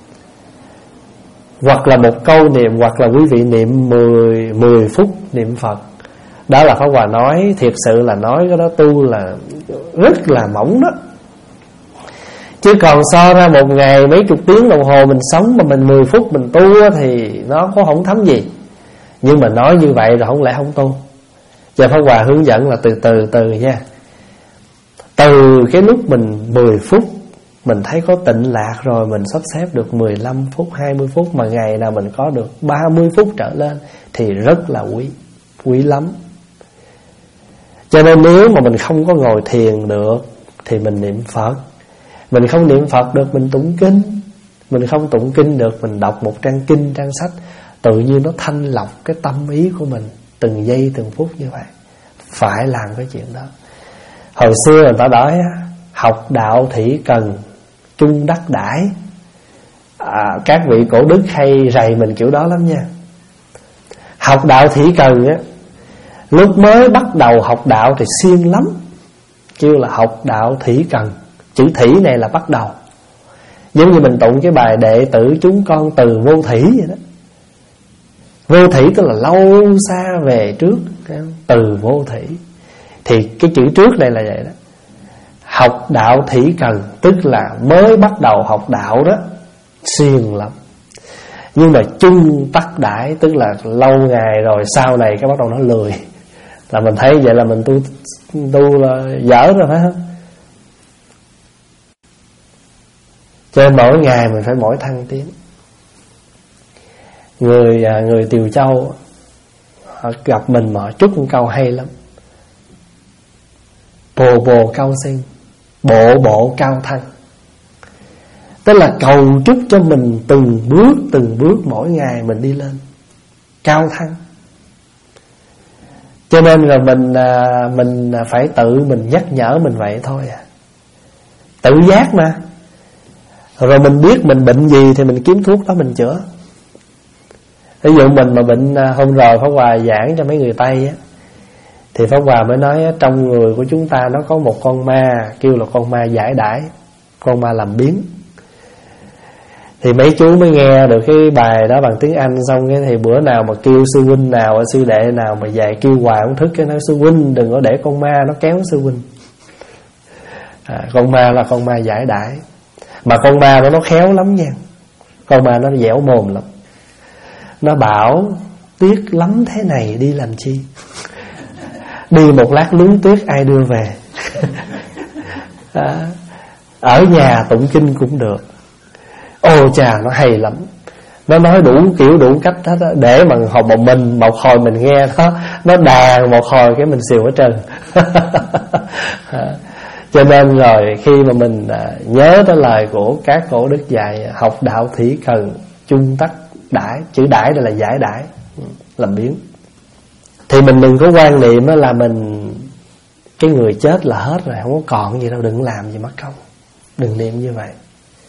hoặc là một câu niệm, hoặc là quý vị niệm mười, mười phút niệm Phật. Đó là Pháp Hòa nói, thiệt sự là nói cái đó tu là rất là mỏng đó. Chứ còn so ra một ngày mấy chục tiếng đồng hồ mình sống mà mình mười phút mình tu thì nó có không thấm gì. Nhưng mà nói như vậy rồi không lẽ không tu. Và Pháp Hòa hướng dẫn là từ từ từ nha. Từ cái lúc mình mười phút mình thấy có tịnh lạc rồi, mình sắp xếp được mười lăm phút, hai mươi phút, mà ngày nào mình có được ba mươi phút trở lên thì rất là quý, quý lắm. Cho nên nếu mà mình không có ngồi thiền được thì mình niệm Phật. Mình không niệm Phật được mình tụng kinh. Mình không tụng kinh được mình đọc một trang kinh, trang sách. Tự nhiên nó thanh lọc cái tâm ý của mình từng giây từng phút như vậy. Phải làm cái chuyện đó. Hồi xưa người ta nói học đạo thủy cần chung đắc đãi. à, Các vị cổ đức hay rầy mình kiểu đó lắm nha. Học đạo thủy cần á, lúc mới bắt đầu học đạo thì siêng lắm, kêu là học đạo thủy cần. Chữ thủy này là bắt đầu. Giống như mình tụng cái bài đệ tử chúng con từ vô thủy vậy đó. Vô thủy tức là lâu xa về trước, từ vô thủy. Thì cái chữ trước này là vậy đó. Học đạo thủy cần, tức là mới bắt đầu học đạo đó, siêng lắm. Nhưng mà chung tắc đãi, tức là lâu ngày rồi sau này cái bắt đầu nó lười. Là mình thấy vậy là mình tu tu là dở rồi phải không? Cho nên mỗi ngày mình phải mỗi thăng tiến. Người người Tiều Châu họ gặp mình mà họ chúc một câu hay lắm. Bồ bồ cao sinh, bộ bộ cao thăng. Tức là cầu chúc cho mình từng bước từng bước mỗi ngày mình đi lên cao thăng. Cho nên là mình mình phải tự mình nhắc nhở mình vậy thôi à. Tự giác mà. Rồi mình biết mình bệnh gì thì mình kiếm thuốc đó mình chữa. Ví dụ mình mà bệnh, hôm rồi Pháp Hòa giảng cho mấy người Tây á, thì Pháp Hòa mới nói trong người của chúng ta nó có một con ma, kêu là con ma giải đãi, con ma làm biếng. Thì mấy chú mới nghe được cái bài đó bằng tiếng Anh, xong cái thì bữa nào mà kêu sư huynh nào, sư đệ nào mà dạy kêu hoài không thức, cái nói sư huynh đừng có để con ma nó kéo sư huynh. à, Con ma là con ma giải đãi. Mà con ma đó nó khéo lắm nha. Con ma nó dẻo mồm lắm. Nó bảo tuyết lắm thế này đi làm chi, đi một lát lún tuyết ai đưa về. à, Ở nhà tụng kinh cũng được. Ô chà, nó hay lắm. Nó nói đủ kiểu đủ cách hết đó. Để mà hồi một mình một hồi mình nghe nó Nó đàn một hồi cái mình xìu ở trần. Cho nên rồi khi mà mình nhớ tới lời của các cổ đức dạy học đạo thủy cần chung tắc đãi. Chữ đãi đây là giải đãi, làm biến. Thì mình đừng có quan niệm là mình cái người chết là hết rồi, không có còn gì đâu, đừng làm gì mất công. Đừng niệm như vậy.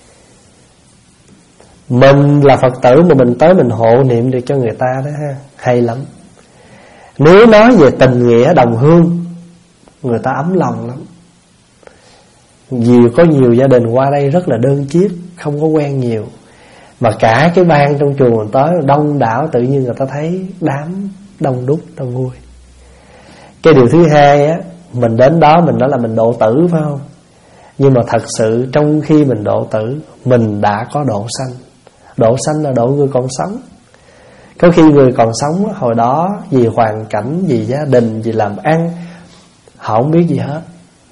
Mình là Phật tử mà mình tới mình hộ niệm được cho người ta đó ha, hay lắm. Nếu nói về tình nghĩa đồng hương, người ta ấm lòng lắm. Vì có nhiều gia đình qua đây rất là đơn chiếc, không có quen nhiều, mà cả cái ban trong chùa mình tới đông đảo, tự nhiên người ta thấy đám đông đúc, đông vui. Cái điều thứ hai á, mình đến đó mình nói là mình độ tử phải không? Nhưng mà thật sự trong khi mình độ tử, mình đã có độ sanh. Độ sanh là độ người còn sống. Có khi người còn sống hồi đó vì hoàn cảnh, vì gia đình, vì làm ăn, họ không biết gì hết,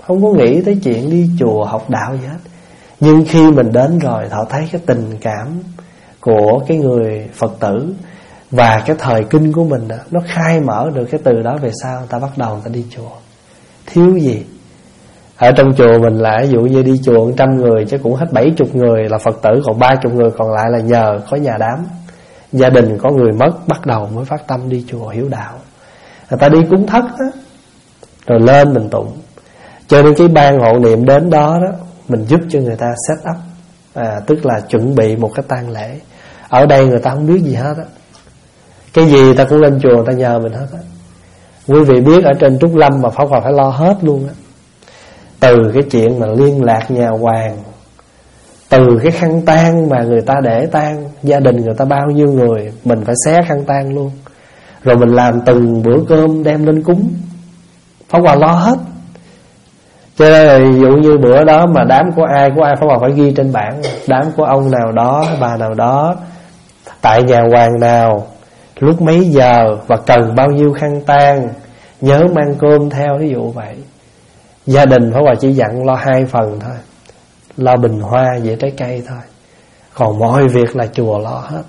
không có nghĩ tới chuyện đi chùa học đạo gì hết. Nhưng khi mình đến rồi, họ thấy cái tình cảm của cái người Phật tử và cái thời kinh của mình đó, nó khai mở được. Cái từ đó về sau ta bắt đầu ta đi chùa. Thiếu gì? Ở trong chùa mình là ví dụ như đi chùa một trăm người chứ cũng hết bảy chục người là Phật tử, còn ba chục người còn lại là nhờ có nhà đám, gia đình có người mất, bắt đầu mới phát tâm đi chùa hiểu đạo. Người ta đi cúng thất đó, rồi lên mình tụng. Cho nên cái ban hộ niệm đến đó đó, mình giúp cho người ta set up, à, tức là chuẩn bị một cái tang lễ. Ở đây người ta không biết gì hết á, cái gì ta cũng lên chùa người ta nhờ mình hết á. Quý vị biết ở trên Trúc Lâm mà Pháp Hòa phải lo hết luôn á. Từ cái chuyện mà liên lạc nhà hoàng, từ cái khăn tang mà người ta để tang, gia đình người ta bao nhiêu người, mình phải xé khăn tang luôn. Rồi mình làm từng bữa cơm đem lên cúng, Pháp Hòa lo hết. Cho nên là ví dụ như bữa đó mà đám của ai của ai Pháp Hòa phải ghi trên bảng. Đám của ông nào đó, bà nào đó, tại nhà hoàng nào, lúc mấy giờ, và cần bao nhiêu khăn tang, nhớ mang cơm theo, ví dụ vậy. Gia đình Pháp Hòa chỉ dặn lo hai phần thôi, lo bình hoa, dĩa trái cây thôi, còn mọi việc là chùa lo hết.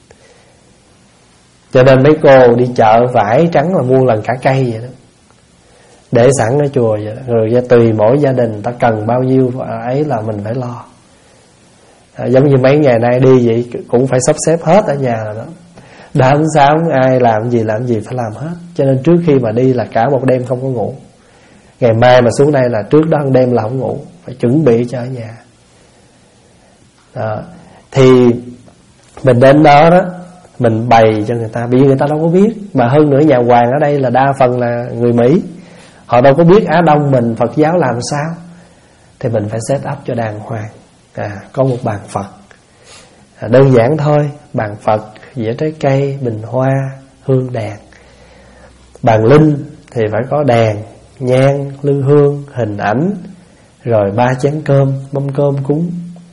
Cho nên mấy cô đi chợ vải trắng là mua lần cả cây vậy đó, để sẵn ở chùa vậy đó. Rồi tùy mỗi gia đình ta cần bao nhiêu ấy là mình phải lo. À, giống như mấy ngày nay đi vậy cũng phải sắp xếp hết ở nhà rồi đó. Đám sáng ai làm gì làm gì phải làm hết. Cho nên trước khi mà đi là cả một đêm không có ngủ. Ngày mai mà xuống đây là trước đó một đêm là không ngủ, phải chuẩn bị cho ở nhà. Đó. Thì mình đến đó đó, mình bày cho người ta, bởi vì người ta đâu có biết. Mà hơn nữa nhà hoàng ở đây là đa phần là người Mỹ, họ đâu có biết Á Đông mình Phật giáo làm sao. Thì mình phải set up cho đàng hoàng. À, có một bàn Phật, à, đơn giản thôi, bàn Phật, dĩa trái cây, bình hoa, hương đèn. Bàn linh thì phải có đèn, nhang, lư hương, hình ảnh, rồi ba chén cơm, mâm cơm cúng.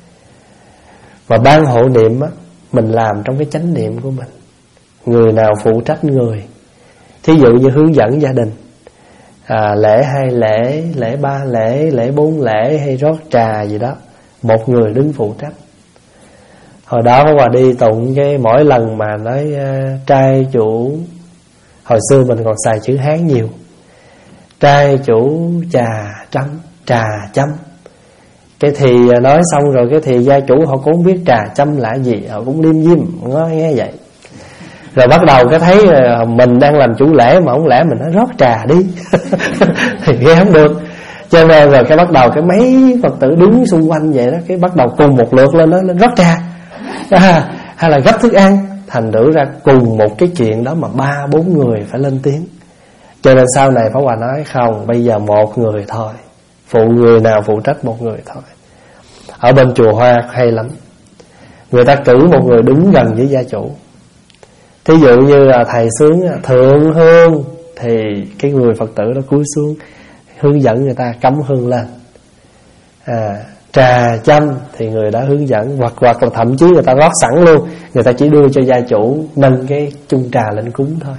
Và ban hộ niệm á, mình làm trong cái chánh niệm của mình. Người nào phụ trách người. Thí dụ như hướng dẫn gia đình, à, lễ hai lễ, lễ ba lễ, lễ bốn lễ hay rót trà gì đó, một người đứng phụ trách. Hồi đó Pháp Hòa đi tụng cái mỗi lần mà nói uh, trai chủ, hồi xưa mình còn xài chữ Hán nhiều, trai chủ trà trăm, trà chăm. Cái thì nói xong rồi cái thì gia chủ họ cũng không biết trà chăm là gì, họ cũng liêm diêm nghe vậy. Rồi bắt đầu cái thấy mình đang làm chủ lễ mà không lẽ mình nói rót trà đi thì nghe không được. Cho nên rồi cái bắt đầu cái mấy Phật tử đứng xung quanh vậy đó, cái bắt đầu cùng một lượt lên đó, lên rót trà, à, hay là gấp thức ăn. Thành thử ra cùng một cái chuyện đó mà ba bốn người phải lên tiếng. Cho nên sau này Pháp Hòa nói không, bây giờ một người thôi, phụ người nào phụ trách một người thôi. Ở bên chùa Hoa hay lắm, người ta cử một người đứng gần với gia chủ. Thí dụ như là thầy sướng thượng hương thì cái người Phật tử đó cúi xuống hướng dẫn người ta cắm hương lên. À, trà chăm thì người đó hướng dẫn, hoặc hoặc là thậm chí người ta rót sẵn luôn, người ta chỉ đưa cho gia chủ nâng cái chung trà lên cúng thôi.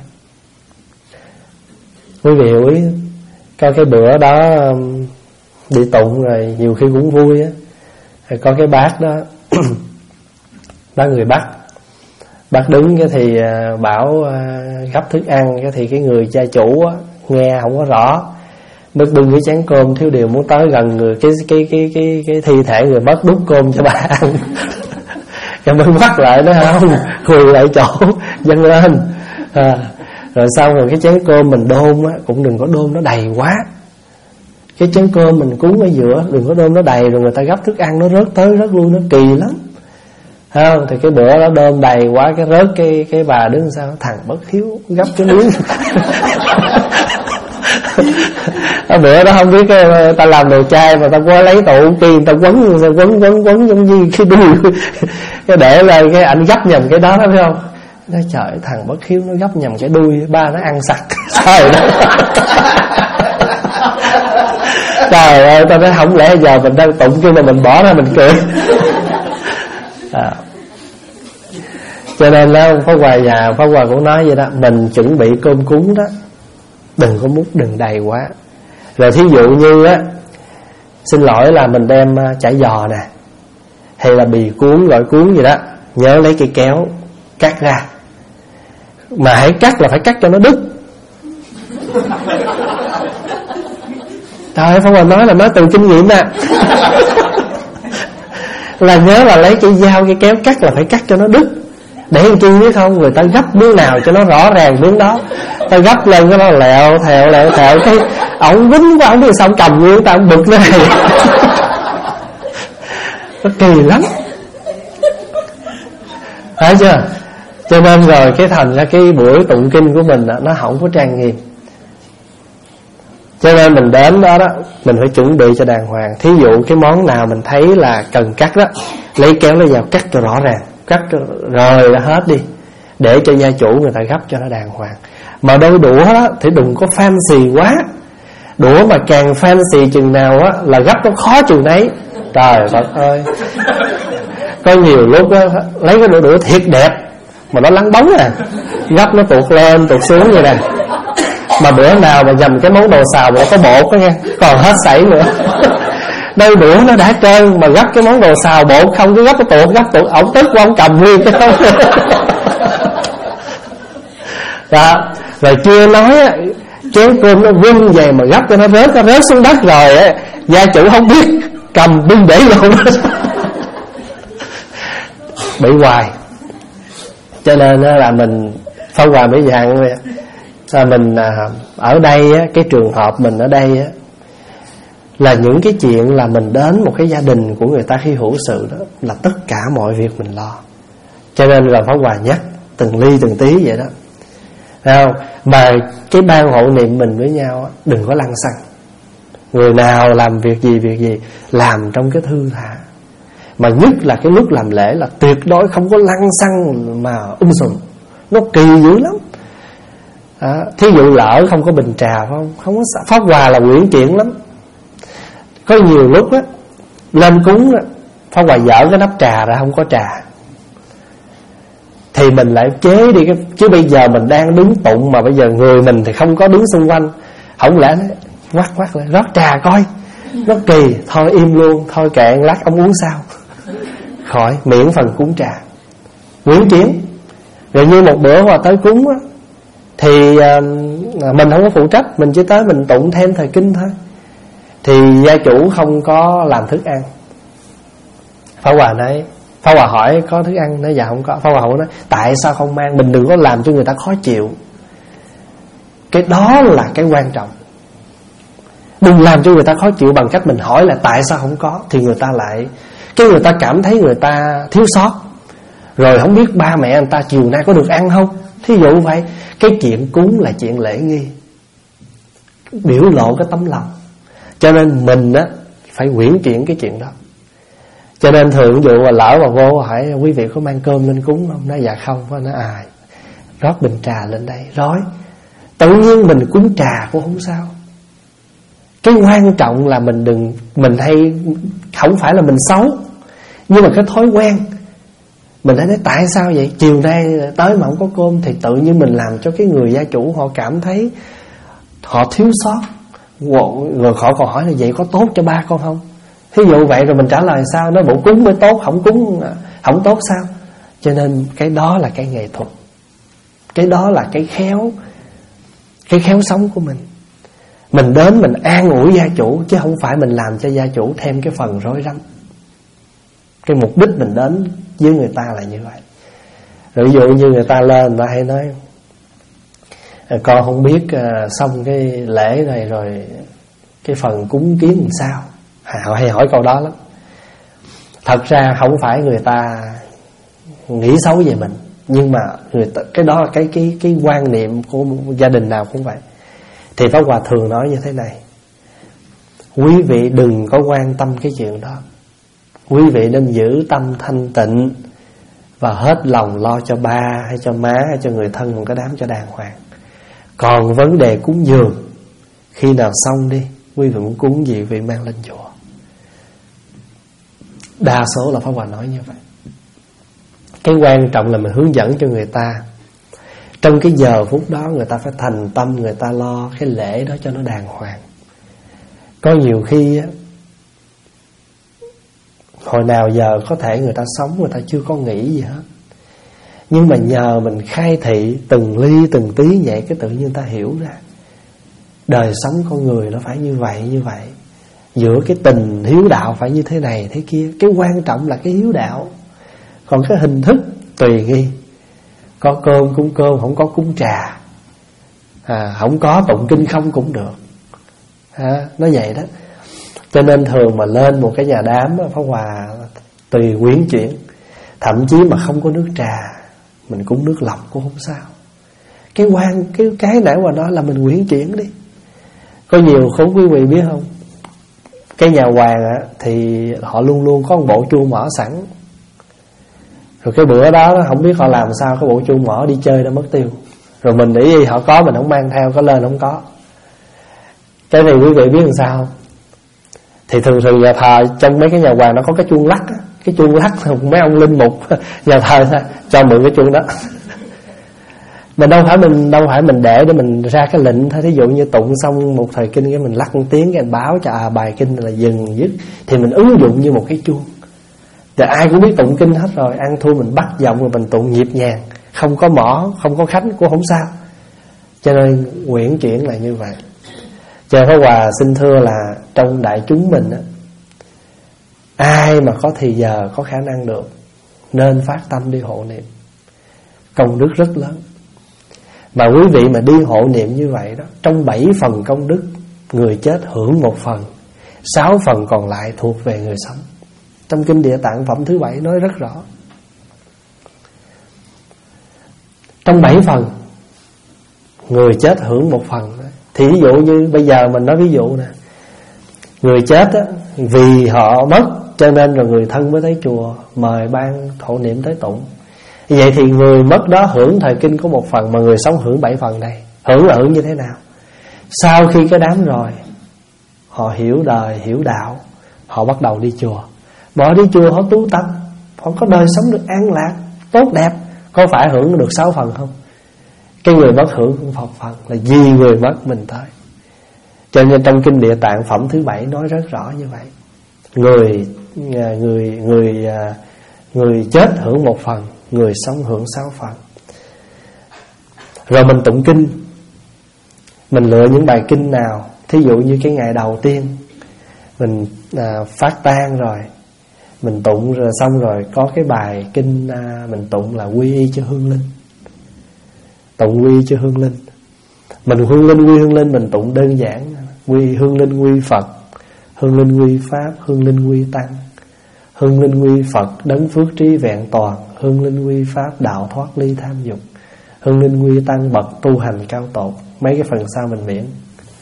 Quý vị hiểu ý. Có cái bữa đó đi tụng rồi nhiều khi cũng vui á, có cái bác đó bác người Bắc, bác đứng cái thì bảo gấp thức ăn, cái thì cái người gia chủ á, nghe không có rõ, bác bưng cái chén cơm thiếu điều muốn tới gần người cái cái cái cái cái thi thể người mất đút cơm cho bà ăn. Cái mới bắt lại nó không, quỳ lại chỗ dâng lên. À, rồi xong rồi cái chén cơm mình đôn á, cũng đừng có đôn nó đầy quá. Cái chén cơm mình cúng ở giữa, đừng có đôn nó đầy rồi người ta gấp thức ăn nó rớt tới rớt lui, nó kỳ lắm. Không, thì cái bữa đó đơm đầy quá cái rớt, cái cái bà đứng sao thằng bất hiếu gấp cái miếng. Ở bữa đó không biết cái, ta làm đồ chai mà ta qua lấy tụ kỳ ta quấn quấn quấn quấn giống như cái đuôi cái để lên cái ảnh gấp nhầm cái đó đó, phải không? Nói trời, thằng bất hiếu nó gấp nhầm cái đuôi, ba nó ăn sạch. Trời đó. Trời ơi, ta nói không lẽ giờ mình đang tụng kia mà mình bỏ ra mình cười. À. Cho nên là Pháp Hòa nhà Pháp Hòa cũng nói vậy đó, mình chuẩn bị cơm cúng đó, đừng có múc đừng đầy quá. Rồi thí dụ như á, xin lỗi là mình đem chả giò nè, hay là bì cuốn, gỏi cuốn gì đó, nhớ lấy cây kéo cắt ra. Mà hãy cắt là phải cắt cho nó đứt. Trời ơi, Pháp Hòa nói là nói từ kinh nghiệm nè. Là nhớ là lấy cây dao, cây kéo cắt là phải cắt cho nó đứt. Để làm chi biết không, người ta gấp miếng nào cho nó rõ ràng miếng đó. Ta gấp lên cái nó lẹo thẹo lẹo thẹo, cái ổng quýnh quá, ổng biết sao ổng cầm nguyên ta ổng bực nó này. Nó kỳ lắm, thấy chưa? Cho nên rồi cái thành ra cái buổi tụng kinh của mình đó, nó không có trang nghiêm. Cho nên mình đến đó đó, mình phải chuẩn bị cho đàng hoàng. Thí dụ cái món nào mình thấy là cần cắt đó, lấy kéo lấy dao cắt cho rõ ràng, cắt rồi là hết đi, để cho gia chủ người ta gấp cho nó đàng hoàng. Mà đôi đũa đó thì đừng có fancy quá. Đũa mà càng fancy chừng nào á là gấp nó khó chừng đấy. Trời Phật ơi, có nhiều lúc á lấy cái đũa đũa thiệt đẹp mà nó lắng bóng à, gấp nó tuột lên tuột xuống vậy nè. Mà bữa nào mà nhầm cái món đồ xào mà nó có bột đó nha, còn hết sảy nữa. Đôi đũa nó đã trơn mà gấp cái món đồ xào bột không, cứ gấp cái tuột gấp tuột, ổng tức qua ổng cầm nguyên cái không. Đó, rồi chưa nói chén cơm nó vung về mà gấp cho nó rớt, nó rớt xuống đất rồi á, gia chủ không biết cầm bưng để luôn. Bị hoài. Cho nên là mình Pháp Hòa mới dặn là mình ở đây á, cái trường hợp mình ở đây á, là những cái chuyện là mình đến một cái gia đình của người ta khi hữu sự đó, là tất cả mọi việc mình lo. Cho nên là Pháp Hòa nhắc từng ly từng tí vậy đó. Thấy không? Mà cái ban hộ niệm mình với nhau á, đừng có lăng xăng. Người nào làm việc gì việc gì làm trong cái thư thả. Mà nhất là cái lúc làm lễ là tuyệt đối không có lăng xăng mà um sùm. Nó kỳ dữ lắm. À, thí dụ lỡ không có bình trà, phải không? Không có Pháp Hòa là quyển chuyển lắm. Có nhiều lúc á lên cúng á, Pháp Hòa dở cái nắp trà ra không có trà, thì mình lại chế đi cái, chứ bây giờ mình đang đứng tụng mà bây giờ người mình thì không có đứng xung quanh, không lẽ quát quát lại rót trà coi, nó kỳ, thôi im luôn, thôi kệ lát ông uống sao, khỏi, miễn phần cúng trà, quyến chuyển. Rồi như một bữa Hòa tới cúng á, thì uh, mình không có phụ trách, mình chỉ tới mình tụng thêm thời kinh thôi. Thì gia chủ không có làm thức ăn. Pháp Hòa nói, Pháp Hòa hỏi có thức ăn, nói dạ không có. Pháp Hòa nói tại sao không mang, mình đừng có làm cho người ta khó chịu. Cái đó là cái quan trọng. Đừng làm cho người ta khó chịu bằng cách mình hỏi là tại sao không có, thì người ta lại, cái người ta cảm thấy người ta thiếu sót, rồi không biết ba mẹ anh ta chiều nay có được ăn không. Thí dụ vậy. Cái chuyện cúng là chuyện lễ nghi, biểu lộ cái tấm lòng. Cho nên mình á phải quyển chuyển cái chuyện đó. Cho nên thường dụ mà lỡ mà vô hỏi quý vị có mang cơm lên cúng không, nói dạ không. Nói à, rót bình trà lên đây, rói. Tự nhiên mình cúng trà cũng không sao. Cái quan trọng là mình đừng, mình hay, không phải là mình xấu, nhưng mà cái thói quen. Mình thấy tại sao vậy, chiều nay tới mà không có cơm, thì tự nhiên mình làm cho cái người gia chủ họ cảm thấy họ thiếu sót. Rồi họ còn hỏi là vậy có tốt cho ba con không. Thí dụ vậy, rồi mình trả lời sao, nó bộ cúng mới tốt, không cúng không tốt sao. Cho nên cái đó là cái nghệ thuật, cái đó là cái khéo, cái khéo sống của mình. Mình đến mình an ủi gia chủ, chứ không phải mình làm cho gia chủ thêm cái phần rối rắm. Cái mục đích mình đến với người ta là như vậy. Rồi ví dụ như người ta lên, người ta hay nói con không biết uh, xong cái lễ này rồi cái phần cúng kiến làm sao. Họ hay hỏi câu đó lắm. Thật ra không phải người ta nghĩ xấu về mình, nhưng mà người ta, cái đó là cái cái cái quan niệm của gia đình nào cũng vậy. Thì Pháp Hòa thường nói như thế này: quý vị đừng có quan tâm cái chuyện đó. Quý vị nên giữ tâm thanh tịnh và hết lòng lo cho ba hay cho má hay cho người thân một cái đám cho đàng hoàng. Còn vấn đề cúng dường, khi nào xong đi, quý vị muốn cúng gì vị mang lên chùa. Đa số là Pháp Hòa nói như vậy. Cái quan trọng là mình hướng dẫn cho người ta. Trong cái giờ phút đó người ta phải thành tâm, người ta lo cái lễ đó cho nó đàng hoàng. Có nhiều khi á, Hồi nào giờ có thể người ta sống người ta chưa có nghĩ gì hết, nhưng mà nhờ mình khai thị từng ly từng tí vậy, cái tự nhiên người ta hiểu ra đời sống con người nó phải như vậy như vậy, giữa cái tình hiếu đạo phải như thế này thế kia. Cái quan trọng là cái hiếu đạo, còn cái hình thức tùy nghi. Có cơm cúng cơm, không có cúng trà, à, không có tụng kinh không cũng được, à, nó vậy đó. Cho nên thường mà lên một cái nhà đám Pháp Hòa tùy quyển chuyển, thậm chí mà không có nước trà, mình cúng nước lọc cũng không sao. Cái quan cái cái nãy mà nói là mình quyển chuyển đi. Có nhiều khốn quý vị biết không, cái nhà hoàng á, thì họ luôn luôn có một bộ chuông mở sẵn. Rồi cái bữa đó không biết họ làm sao cái bộ chuông mở đi chơi đã mất tiêu. Rồi mình để ý họ có mình không mang theo, có lên không có. Cái này quý vị biết làm sao không? Thì thường thường nhà thờ trong mấy cái nhà hoàng nó có cái chuông lắc á. Cái chuông lắc mấy ông linh mục nhà thờ cho mượn cái chuông đó. Mà đâu phải mình đâu phải mình để để mình ra cái lệnh thôi. Thí dụ như tụng xong một thời kinh cái mình lắc một tiếng cái anh báo cho à, bài kinh là dừng dứt, thì mình ứng dụng như một cái chuông. Rồi ai cũng biết tụng kinh hết rồi, ăn thua mình bắt giọng rồi mình tụng nhịp nhàng, không có mỏ, không có khánh cũng không sao. Cho nên quyển chuyển là như vậy. Cho Pháp Hòa xin thưa là trong đại chúng mình á, ai mà có thì giờ có khả năng được nên phát tâm đi hộ niệm, công đức rất lớn. Mà quý vị mà đi hộ niệm như vậy đó, trong bảy phần công đức, người chết hưởng một phần, sáu phần còn lại thuộc về người sống. Trong kinh Địa Tạng phẩm thứ bảy nói rất rõ. Trong bảy phần, người chết hưởng một phần. Thì ví dụ như bây giờ mình nói ví dụ nè, người chết á, vì họ mất cho nên rồi người thân mới tới chùa mời ban hộ niệm tới tụng. Vậy thì người mất đó hưởng thời kinh có một phần, mà người sống hưởng bảy phần đây. Hưởng là hưởng như thế nào? Sau khi cái đám rồi, họ hiểu đời, hiểu đạo, họ bắt đầu đi chùa. Bỏ đi chùa họ tu tập, họ có đời sống được an lạc, tốt đẹp. Có phải hưởng được sáu phần không? Cái người mất hưởng cũng một phần, là vì người mất mình tới. Cho nên trong kinh Địa Tạng phẩm thứ bảy nói rất rõ như vậy. Người người người người chết hưởng một phần, người sống hưởng sáu phần. Rồi mình tụng kinh, mình lựa những bài kinh nào. Thí dụ như cái ngày đầu tiên mình à, phát tang rồi, mình tụng rồi xong rồi có cái bài kinh à, mình tụng là quy y cho hương linh. Tụng quy cho hương linh. Mình hương linh quy hương linh mình tụng đơn giản, quy hương linh quy Phật, hương linh quy Pháp, hương linh quy Tăng, hương linh quy Phật đấng phước trí vẹn toàn, hương linh quy Pháp đạo thoát ly tham dục, hương linh quy Tăng bậc tu hành cao tột. Mấy cái phần sau mình miễn.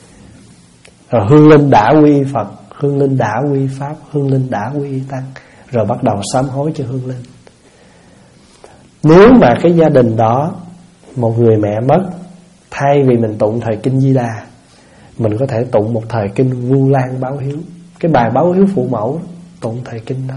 Rồi hương linh đã quy Phật, hương linh đã quy Pháp, hương linh đã quy Tăng. Rồi bắt đầu sám hối cho hương linh. Nếu mà cái gia đình đó một người mẹ mất, thay vì mình tụng thời kinh Di Đà, mình có thể tụng một thời kinh Vu Lan báo hiếu. Cái bài báo hiếu phụ mẫu, tụng thời kinh đó,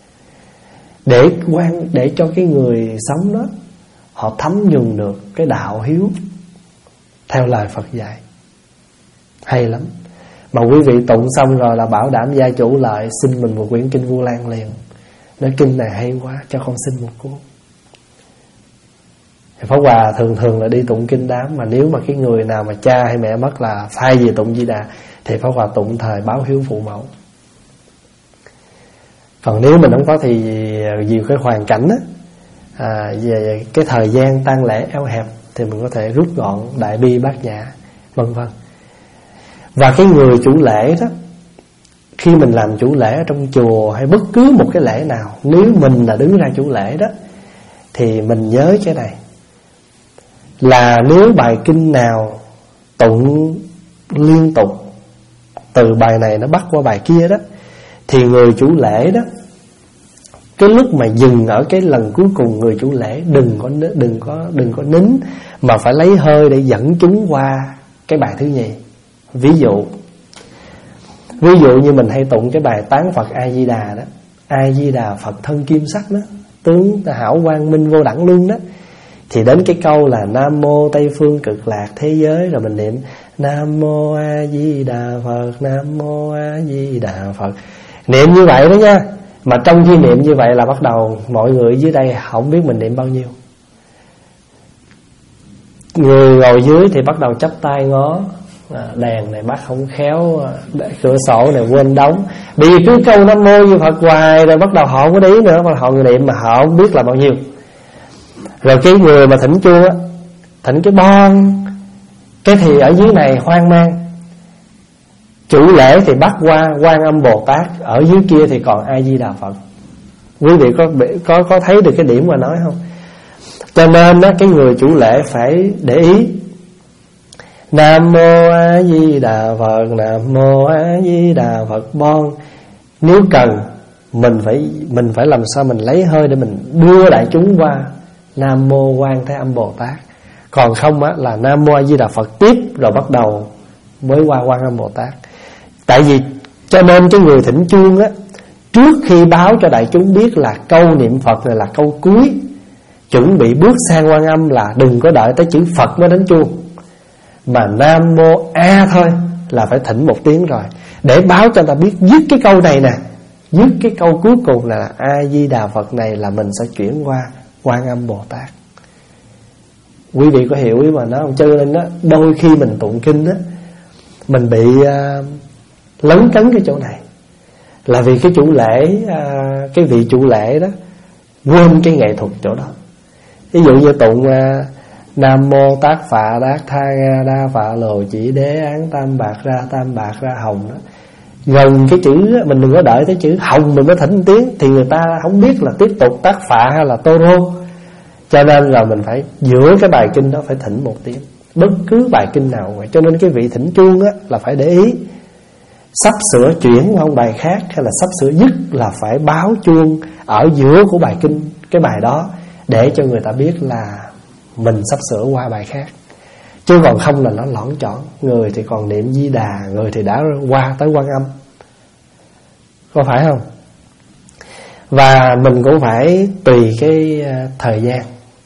Để quan để cho cái người sống đó họ thấm nhuần được cái đạo hiếu theo lời Phật dạy. Hay lắm. Mà quý vị tụng xong rồi là bảo đảm gia chủ lại xin mình một quyển kinh Vu Lan liền. Nói kinh này hay quá, cho con xin một cuốn. Pháp Hòa thường thường là đi tụng kinh đám. Mà nếu mà cái người nào mà cha hay mẹ mất là phai về tụng Di Đà, thì Pháp Hòa tụng thời báo hiếu phụ mẫu. Còn nếu mình không có thì nhiều cái hoàn cảnh á, à, về cái thời gian tang lễ eo hẹp, thì mình có thể rút gọn đại bi bát nhã, vân vân. Và cái người chủ lễ đó, khi mình làm chủ lễ ở trong chùa hay bất cứ một cái lễ nào, nếu mình là đứng ra chủ lễ đó, thì mình nhớ cái này là nếu bài kinh nào tụng liên tục từ bài này nó bắt qua bài kia đó, thì người chủ lễ đó, cái lúc mà dừng ở cái lần cuối cùng, người chủ lễ đừng có đừng có đừng có nín, mà phải lấy hơi để dẫn chúng qua cái bài thứ nhì. Ví dụ Ví dụ như mình hay tụng cái bài tán Phật A Di Đà đó, A Di Đà Phật thân kim sắc đó, tướng hảo quang minh vô đẳng luân đó, thì đến cái câu là Nam mô Tây phương cực lạc thế giới, rồi mình niệm Nam mô A Di Đà Phật, Nam mô A Di Đà Phật. Niệm như vậy đó nha. Mà trong khi niệm như vậy là bắt đầu mọi người dưới đây không biết mình niệm bao nhiêu. Người ngồi dưới thì bắt đầu chắp tay ngó, à, đèn này bắt không khéo, cửa sổ này quên đóng. Bởi vì cứ câu Nam Mô Như Phật hoài rồi bắt đầu họ không có để ý nữa, mà họ niệm mà họ không biết là bao nhiêu. Rồi cái người mà thỉnh chuông á, thỉnh cái bon, cái thì ở dưới này hoang mang. Chủ lễ thì bắt qua Quan Âm Bồ Tát, ở dưới kia thì còn A Di Đà Phật. Quý vị có có có thấy được cái điểm mà nói không? Cho nên đó, cái người chủ lễ phải để ý. Nam Mô A Di Đà Phật, Nam Mô A Di Đà Phật bon. Nếu cần mình phải mình phải làm sao mình lấy hơi để mình đưa đại chúng qua Nam Mô Quan Thế Âm Bồ Tát. Còn không á là Nam Mô A Di Đà Phật tiếp rồi bắt đầu mới qua Quan Âm Bồ Tát. Tại vì cho nên cái người thỉnh chuông á, trước khi báo cho đại chúng biết là câu niệm Phật này là câu cuối, chuẩn bị bước sang Quan Âm là đừng có đợi tới chữ Phật mới đánh chuông, mà Nam Mô A thôi là phải thỉnh một tiếng rồi, để báo cho ta biết dứt cái câu này nè, dứt cái câu cuối cùng là A Di Đà Phật này là mình sẽ chuyển qua Quan Âm Bồ Tát. Quý vị có hiểu ý mà nói không? Cho nên đó, đôi khi mình tụng kinh đó, mình bị uh, lấn cấn cái chỗ này, là vì cái chủ lễ, uh, cái vị chủ lễ đó quên cái nghệ thuật chỗ đó. Ví dụ như tụng uh, Nam Mô Tát Phạ Đát Tha Ga Đa Phạ Lồ Chỉ Đế Án Tam Bạc Ra Tam Bạc Ra Hồng đó, gần cái chữ mình đừng có đợi tới chữ hồng mình mới thỉnh tiếng, thì người ta không biết là tiếp tục tác phạ hay là tô rô. Cho nên là mình phải giữa cái bài kinh đó phải thỉnh một tiếng, bất cứ bài kinh nào vậy. Cho nên cái vị thỉnh chuông á là phải để ý, sắp sửa chuyển qua bài khác hay là sắp sửa dứt là phải báo chuông ở giữa của bài kinh, cái bài đó, để cho người ta biết là mình sắp sửa qua bài khác. Chứ còn không là nó lõn chọn. Người thì còn niệm Di Đà, người thì đã qua tới Quan Âm, có phải không? Và mình cũng phải tùy cái thời gian.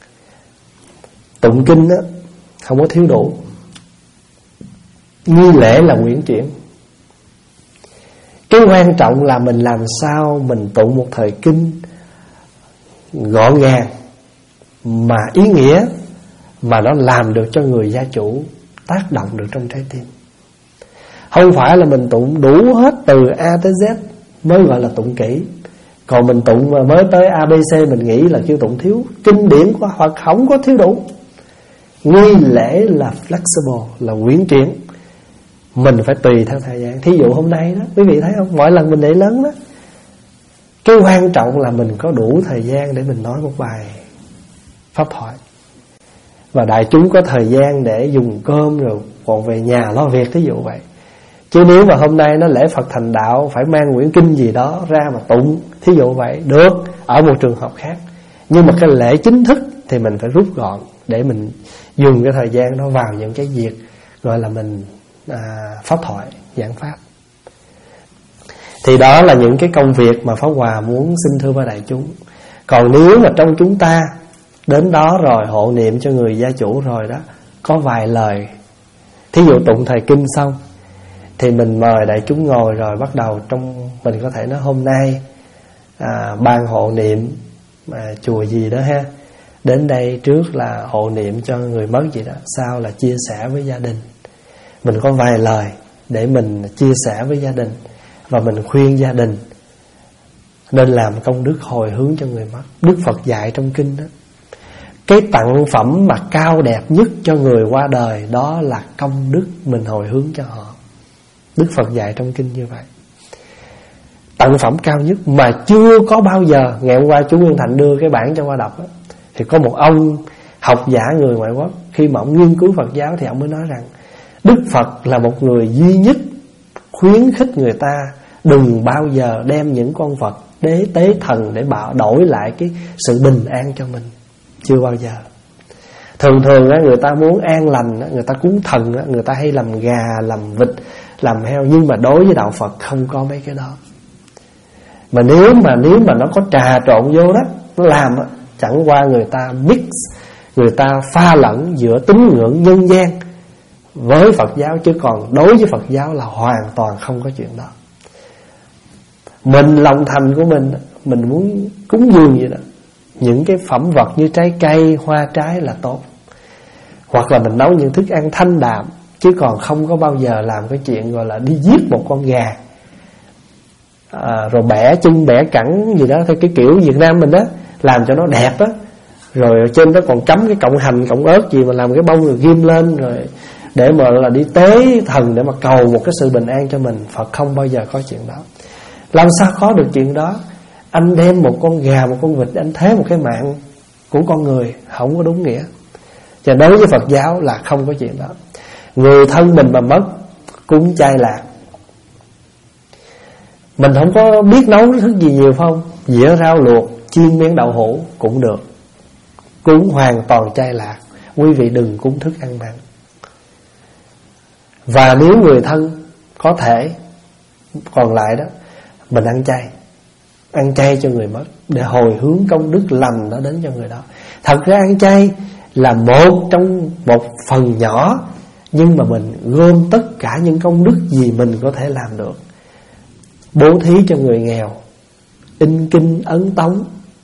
Tụng kinh đó không có thiếu đủ. Nghi lễ là nguyện chuyển. Cái quan trọng là mình làm sao mình tụng một thời kinh gọn gàng mà ý nghĩa, mà nó làm được cho người gia chủ tác động được trong trái tim. Không phải là mình tụng đủ hết từ A tới Z mới gọi là tụng kỹ. Còn mình tụng mà mới tới A B C mình nghĩ là kêu tụng thiếu. Kinh điển của Phật không có thiếu đủ. Nghi lễ là flexible, là uyển chuyển. Mình phải tùy theo thời gian. Thí dụ hôm nay đó, quý vị thấy không, mỗi lần mình để lớn đó, cái quan trọng là mình có đủ thời gian để mình nói một bài pháp thoại, và đại chúng có thời gian để dùng cơm rồi còn về nhà lo việc, thí dụ vậy. Chứ nếu mà hôm nay nó lễ Phật thành đạo phải mang quyển kinh gì đó ra mà tụng, thí dụ vậy, được ở một trường hợp khác. Nhưng mà cái lễ chính thức thì mình phải rút gọn để mình dùng cái thời gian đó vào những cái việc gọi là mình à, pháp thoại, giảng pháp. Thì đó là những cái công việc mà Pháp Hòa muốn xin thưa với đại chúng. Còn nếu mà trong chúng ta đến đó rồi hộ niệm cho người gia chủ rồi đó, có vài lời, thí dụ tụng thời kinh xong thì mình mời đại chúng ngồi rồi bắt đầu trong mình có thể nói hôm nay à, ban hộ niệm à, chùa gì đó ha, đến đây trước là hộ niệm cho người mất gì đó, sau là chia sẻ với gia đình. Mình có vài lời để mình chia sẻ với gia đình, và mình khuyên gia đình nên làm công đức hồi hướng cho người mất. Đức Phật dạy trong kinh đó, cái tặng phẩm mà cao đẹp nhất cho người qua đời đó là công đức mình hồi hướng cho họ. Đức Phật dạy trong kinh như vậy. Tặng phẩm cao nhất mà chưa có bao giờ. Ngày hôm qua chú Nguyên Thạnh đưa cái bản cho qua đọc đó, thì có một ông học giả người ngoại quốc, khi mà ông nghiên cứu Phật giáo thì ông mới nói rằng Đức Phật là một người duy nhất khuyến khích người ta đừng bao giờ đem những con vật đế tế thần để bảo đổi lại cái sự bình an cho mình. Chưa bao giờ. Thường thường người ta muốn an lành, người ta cúng thần, người ta hay làm gà, làm vịt, làm heo. Nhưng mà đối với đạo Phật không có mấy cái đó. Mà nếu mà nếu mà nó có trà trộn vô đó, nó làm chẳng qua người ta mix, người ta pha lẫn giữa tín ngưỡng nhân gian với Phật giáo. Chứ còn đối với Phật giáo là hoàn toàn không có chuyện đó. Mình lòng thành của mình mình muốn cúng dường vậy đó, những cái phẩm vật như trái cây, hoa trái là tốt. Hoặc là mình nấu những thức ăn thanh đạm, chứ còn không có bao giờ làm cái chuyện gọi là đi giết một con gà, à, rồi bẻ chân bẻ cẳng gì đó theo cái kiểu Việt Nam mình đó, làm cho nó đẹp á, rồi ở trên đó còn cắm cái cọng hành cọng ớt gì mà làm cái bông rồi ghim lên, rồi để mà là đi tế thần để mà cầu một cái sự bình an cho mình. Phật không bao giờ có chuyện đó. Làm sao có được chuyện đó? Anh đem một con gà, một con vịt, anh thế một cái mạng của con người, không có đúng nghĩa. Và đối với Phật giáo là không có chuyện đó. Người thân mình mà mất, cúng chay lạc. Mình không có biết nấu thức gì nhiều không, dĩa rau luộc, chiên miếng đậu hũ cũng được, cúng hoàn toàn chay lạc. Quý vị đừng cúng thức ăn mặn. Và nếu người thân có thể còn lại đó, mình ăn chay, ăn chay cho người mất, để hồi hướng công đức lành đó đến cho người đó. Thật ra ăn chay là một trong một phần nhỏ, nhưng mà mình gom tất cả những công đức gì mình có thể làm được. Bố thí cho người nghèo, in kinh ấn tống,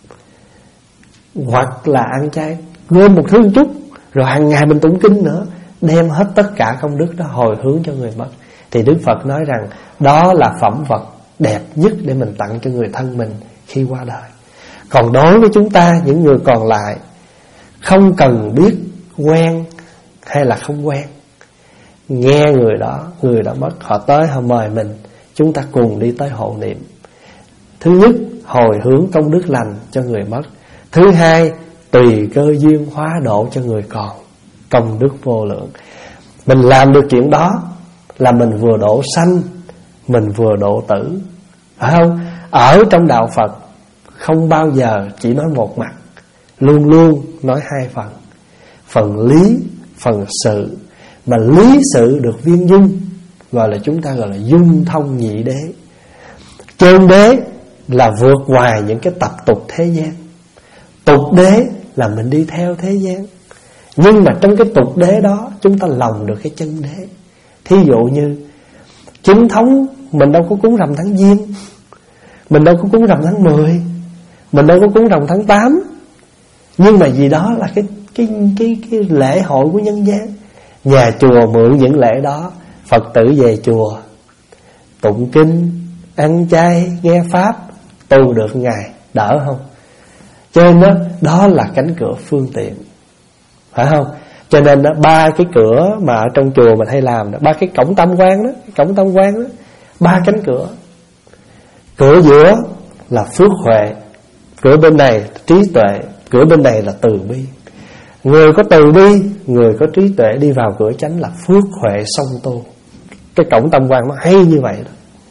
hoặc là ăn chay, gom một thứ một chút, rồi hàng ngày mình tụng kinh nữa, đem hết tất cả công đức đó hồi hướng cho người mất. Thì Đức Phật nói rằng đó là phẩm vật đẹp nhất để mình tặng cho người thân mình khi qua đời. Còn đối với chúng ta, những người còn lại, không cần biết quen hay là không quen, nghe người đó, người đó mất, họ tới họ mời mình, chúng ta cùng đi tới hộ niệm. Thứ nhất, hồi hướng công đức lành cho người mất. Thứ hai, tùy cơ duyên hóa độ cho người còn, công đức vô lượng. Mình làm được chuyện đó là mình vừa độ sanh, mình vừa độ tử, phải không? Ở trong đạo Phật không bao giờ chỉ nói một mặt, luôn luôn nói hai phần. Phần lý, phần sự. Mà lý sự được viên dung, gọi là chúng ta gọi là dung thông nhị đế. Chân đế là vượt ngoài những cái tập tục thế gian. Tục đế là mình đi theo thế gian. Nhưng mà trong cái tục đế đó, chúng ta lòng được cái chân đế. Thí dụ như chính thống, mình đâu có cúng rằm tháng Giêng, mình đâu có cúng rằm tháng mười, mình đâu có cúng rằm tháng tám. Nhưng mà vì đó là cái, cái, cái, cái lễ hội của nhân gian. Nhà chùa mượn những lễ đó, Phật tử về chùa tụng kinh, ăn chay, nghe pháp, tu được ngày, đỡ không? Cho nên đó, đó là cánh cửa phương tiện, phải không? Cho nên đó, ba cái cửa mà ở trong chùa mình hay làm đó, ba cái cổng tam quan đó, cổng tam quan đó, ba cánh cửa. Cửa giữa là phước huệ, cửa bên này trí tuệ, cửa bên này là từ bi. Người có từ bi, người có trí tuệ đi vào cửa chánh là phước huệ song tu. Cái cổng tam quan nó hay như vậy đó.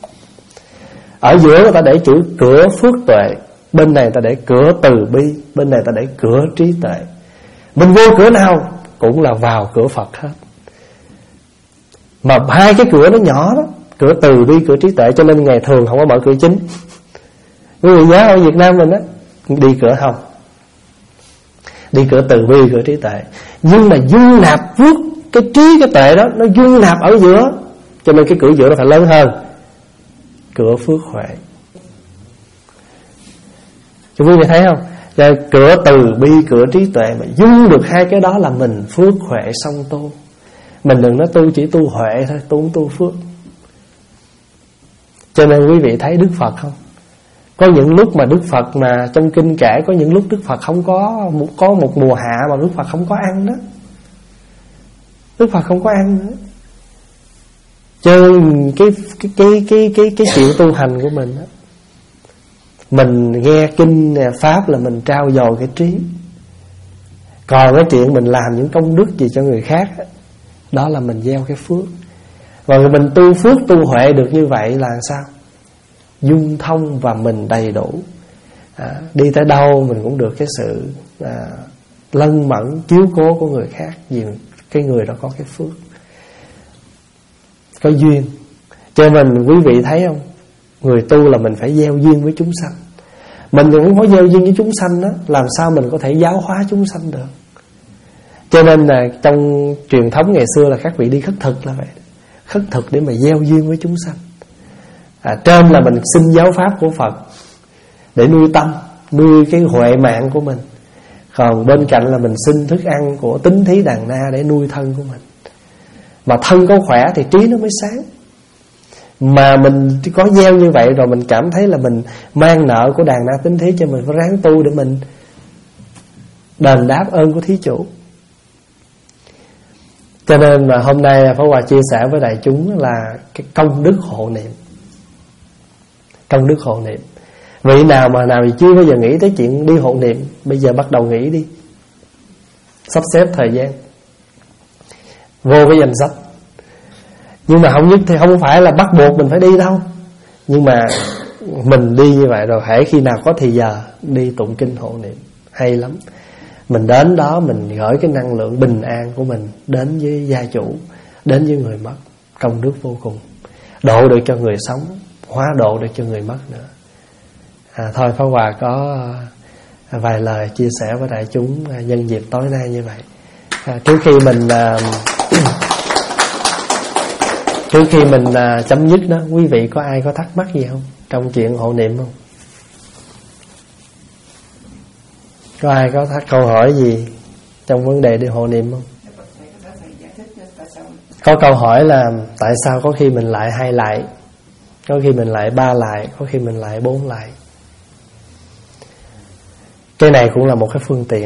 Ở giữa người ta để chữ cửa phước tuệ, bên này ta để cửa từ bi, bên này ta để cửa trí tuệ. Mình vô cửa nào cũng là vào cửa Phật hết. Mà hai cái cửa nó nhỏ đó, cửa từ bi, cửa trí tuệ, cho nên ngày thường không có mở cửa chính. Quý vị nhớ ở Việt Nam mình đó, đi cửa hông, đi cửa từ bi, cửa trí tuệ. Nhưng mà dung nạp phước, cái trí cái tuệ đó nó dung nạp ở giữa, cho nên cái cửa giữa nó phải lớn hơn, cửa phước huệ. Chúng quý vị thấy không? Rồi cửa từ bi, cửa trí tuệ mà dung được hai cái đó là mình phước huệ song tu. Mình đừng nói tu chỉ tu huệ thôi, tu không tu phước. Cho nên quý vị thấy Đức Phật không? Có những lúc mà Đức Phật mà trong kinh kể, có những lúc Đức Phật không có có một mùa hạ mà Đức Phật không có ăn đó. Đức Phật không có ăn nữa. Cho nên cái cái cái cái cái cái chuyện tu hành của mình đó, mình nghe kinh pháp là mình trao dồi cái trí. Còn cái chuyện mình làm những công đức gì cho người khác đó, đó là mình gieo cái phước. Và mình tu phước tu huệ được như vậy là sao? Dung thông và mình đầy đủ, à, đi tới đâu mình cũng được cái sự à, lân mẫn chiếu cố của người khác, vì cái người đó có cái phước, có duyên. Cho nên quý vị thấy không, người tu là mình phải gieo duyên với chúng sanh. Mình cũng có gieo duyên với chúng sanh đó, làm sao mình có thể giáo hóa chúng sanh được. Cho nên là trong truyền thống ngày xưa là các vị đi khất thực là vậy, khất thực để mà gieo duyên với chúng sanh. À, trên là mình xin giáo pháp của Phật, để nuôi tâm, nuôi cái huệ mạng của mình. Còn bên cạnh là mình xin thức ăn của tính thí đàn na để nuôi thân của mình. Mà thân có khỏe thì trí nó mới sáng. Mà mình có gieo như vậy rồi mình cảm thấy là mình mang nợ của đàn na tính thí, cho mình phải ráng tu để mình đền đáp ơn của thí chủ. Cho nên mà hôm nay Pháp Hòa chia sẻ với đại chúng là cái công đức hộ niệm. Công đức hộ niệm. Vị nào mà nào thì chưa bao giờ nghĩ tới chuyện đi hộ niệm, bây giờ bắt đầu nghĩ đi. Sắp xếp thời gian, vô cái danh sách. Nhưng mà không nhất thì không phải là bắt buộc mình phải đi đâu. Nhưng mà mình đi như vậy rồi, hễ khi nào có thì giờ đi tụng kinh hộ niệm, hay lắm. Mình đến đó mình gửi cái năng lượng bình an của mình đến với gia chủ, đến với người mất. Công đức vô cùng. Độ được cho người sống, hóa độ được cho người mất nữa. à, Thôi Pháp Hòa có vài lời chia sẻ với đại chúng nhân dịp tối nay như vậy. à, Trước khi mình à, Trước khi mình à, chấm dứt đó, quý vị có ai có thắc mắc gì không trong chuyện hộ niệm không? Có ai có thắc câu hỏi gì trong vấn đề đi hộ niệm không? Có câu hỏi là tại sao có khi mình lại hai lại, có khi mình lại ba lại, có khi mình lại bốn lại. Cái này cũng là một cái phương tiện.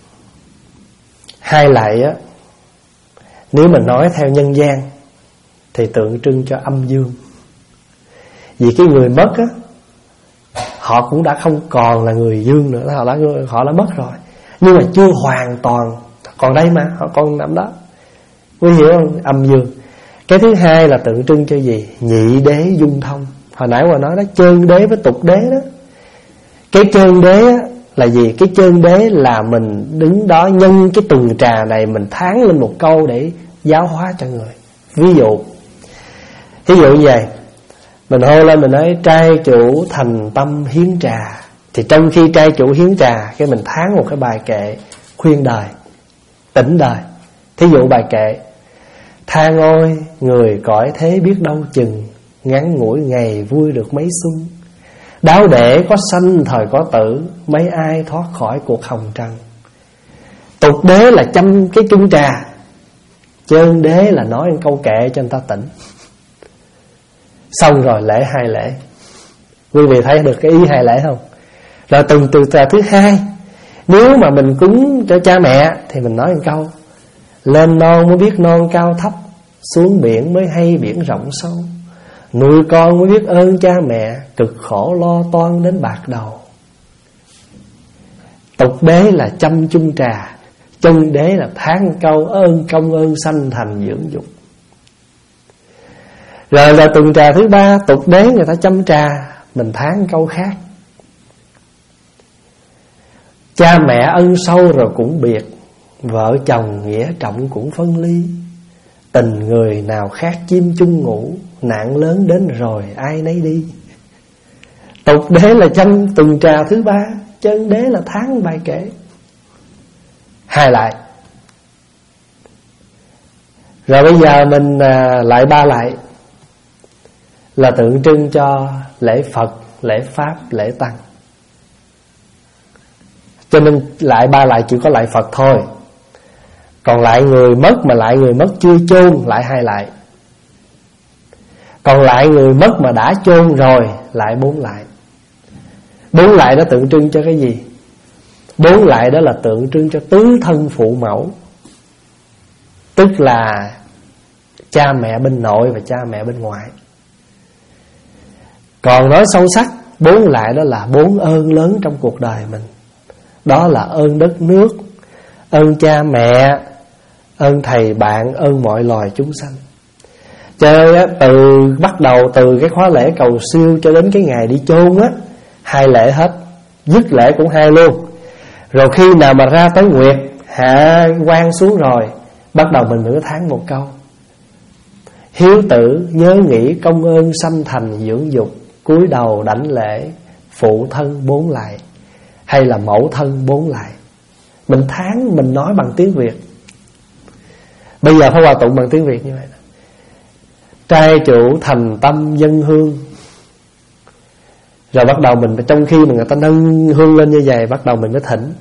Hai lại á, nếu mình nói theo nhân gian thì tượng trưng cho âm dương. Vì cái người mất á, họ cũng đã không còn là người dương nữa, họ đã họ đã mất rồi, nhưng mà chưa hoàn toàn còn đây mà, họ còn nằm đó. Quý hiểu không? Âm dương. Cái thứ hai là tượng trưng cho gì? Nhị đế dung thông. Hồi nãy Hòa nói đó, chân đế với tục đế đó. Cái chân đế á, là gì? Cái chân đế là mình đứng đó nhân cái tuần trà này, mình thán lên một câu để giáo hóa cho người. Ví dụ Ví dụ như vậy, mình hô lên mình nói trai chủ thành tâm hiến trà, thì trong khi trai chủ hiến trà, cái mình thán một cái bài kệ khuyên đời, tỉnh đời. Thí dụ bài kệ: than ôi người cõi thế biết đâu chừng, ngắn ngủi ngày vui được mấy xuân. Đáo để có sanh thời có tử, mấy ai thoát khỏi cuộc hồng trần. Tục đế là chăm cái chung trà, chân đế là nói một câu kệ cho người ta tỉnh. Xong rồi lễ hai lễ. Quý vị thấy được cái ý hai lễ không? Rồi từng từ trà thứ hai, nếu mà mình cúng cho cha mẹ thì mình nói một câu: lên non mới biết non cao thấp, xuống biển mới hay biển rộng sâu. Nuôi con mới biết ơn cha mẹ, cực khổ lo toan đến bạc đầu. Tục đế là chăm chung trà, chân đế là than câu ơn công ơn sanh thành dưỡng dục. Rồi là tuần trà thứ ba, tục đế người ta chăm trà, mình than câu khác: cha mẹ ân sâu rồi cũng biệt, vợ chồng nghĩa trọng cũng phân ly. Tình người nào khác chim chung ngủ, nạn lớn đến rồi ai nấy đi. Tục đế là chăm tuần trà thứ ba, chân đế là tháng bài kể. Hai lại. Rồi bây giờ mình à, lại ba lại, là tượng trưng cho lễ Phật, lễ Pháp, lễ Tăng. Cho nên lại ba lại chỉ có lại Phật thôi. Còn lại người mất mà lại người mất chưa chôn lại hai lại. Còn lại người mất mà đã chôn rồi lại bốn lại. Bốn lại đó tượng trưng cho cái gì? Bốn lại đó là tượng trưng cho tứ thân phụ mẫu, tức là cha mẹ bên nội và cha mẹ bên ngoại. Còn nói sâu sắc, bốn lại đó là bốn ơn lớn trong cuộc đời mình. Đó là ơn đất nước, ơn cha mẹ, ơn thầy bạn, ơn mọi loài chúng sanh. Chơi từ bắt đầu từ cái khóa lễ cầu siêu cho đến cái ngày đi chôn á, hai lễ hết, dứt lễ cũng hai luôn. Rồi khi nào mà ra tới nguyệt, hạ quan xuống rồi, bắt đầu mình mới tháng một câu: hiếu tử nhớ nghĩ công ơn sanh thành dưỡng dục, cúi đầu đảnh lễ phụ thân bốn lại, hay là mẫu thân bốn lại. Mình tháng mình nói bằng tiếng Việt. Bây giờ phải hòa tụng bằng tiếng Việt như vậy. Trai chủ thành tâm dân hương, Rồi bắt đầu mình, trong khi mà người ta nâng hương lên như vậy, bắt đầu mình mới thỉnh.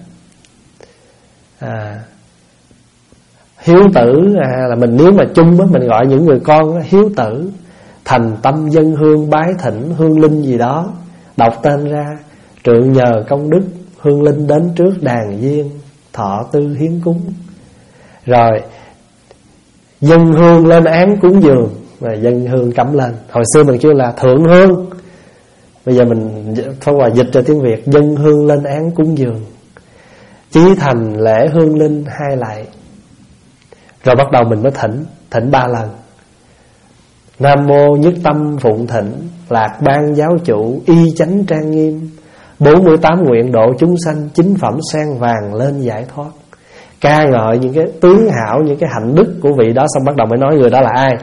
à, Hiếu tử à, là mình, nếu mà chung á, mình gọi những người con á, hiếu tử, thành tâm dân hương bái thỉnh hương linh gì đó, đọc tên ra, trượng nhờ công đức hương linh đến trước đàn viên, thọ tư hiến cúng. Rồi dân hương lên án cúng dường, và dân hương cắm lên. Hồi xưa mình kêu là thượng hương, bây giờ mình phong hòa dịch ra tiếng Việt, dân hương lên án cúng dường. Chí thành lễ hương linh hai lại. Rồi bắt đầu mình mới thỉnh, thỉnh ba lần. Nam mô nhất tâm phụng thỉnh, lạc ban giáo chủ y chánh trang nghiêm, bốn mươi tám nguyện độ chúng sanh, chính phẩm sen vàng lên giải thoát. Ca ngợi những cái tướng hảo, những cái hạnh đức của vị đó. Xong bắt đầu mới nói người đó là ai.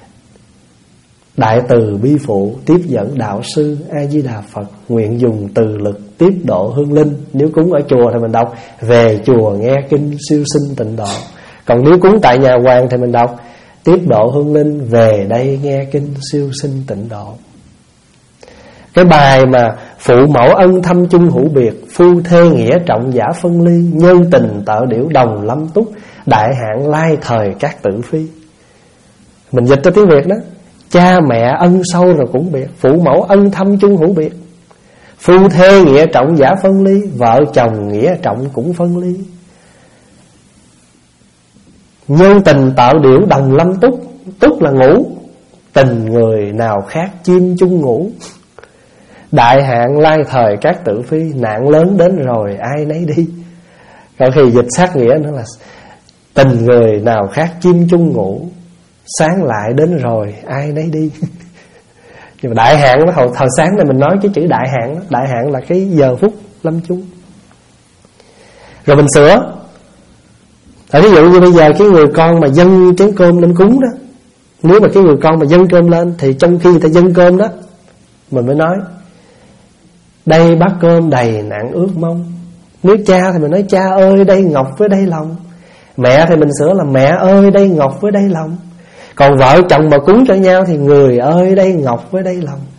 Đại từ bi phụ tiếp dẫn đạo sư A Di Đà Phật, nguyện dùng từ lực tiếp độ hương linh. Nếu cúng ở chùa thì mình đọc về chùa nghe kinh siêu sinh tịnh độ. Còn nếu cúng tại nhà hoàng thì mình đọc tiếp độ hương linh về đây nghe kinh siêu sinh tịnh độ. Cái bài mà phụ mẫu ân thâm chung hữu biệt, phu thê nghĩa trọng giả phân ly, nhân tình tợ điểu đồng lâm túc, đại hạn lai thời các tử phi. Mình dịch cho tiếng Việt đó. Cha mẹ ân sâu rồi cũng biệt, phụ mẫu ân thâm chung hữu biệt, phu thê nghĩa trọng giả phân ly, vợ chồng nghĩa trọng cũng phân ly, nhân tình tạo điểu đồng lâm túc. Túc là ngủ, tình người nào khác chim chung ngủ. Đại hạn lai thời các tử phi, nạn lớn đến rồi ai nấy đi. Có khi dịch sát nghĩa nữa là tình người nào khác chim chung ngủ, sáng lại đến rồi ai nấy đi. Nhưng mà đại hạn đó, hồi, hồi sáng này mình nói cái chữ đại hạn đó. Đại hạn là cái giờ phút lâm chung. Rồi mình sửa. Ở ví dụ như bây giờ cái người con mà dâng chén cơm lên cúng đó, nếu mà cái người con mà dâng cơm lên, thì trong khi người ta dâng cơm đó, mình mới nói đây bát cơm đầy nạn ước mong. Nếu cha thì mình nói cha ơi đây ngọc với đây lòng. Mẹ thì mình sửa là mẹ ơi đây ngọc với đây lòng. Còn vợ chồng mà cúng cho nhau thì người ơi đây ngọc với đây lòng.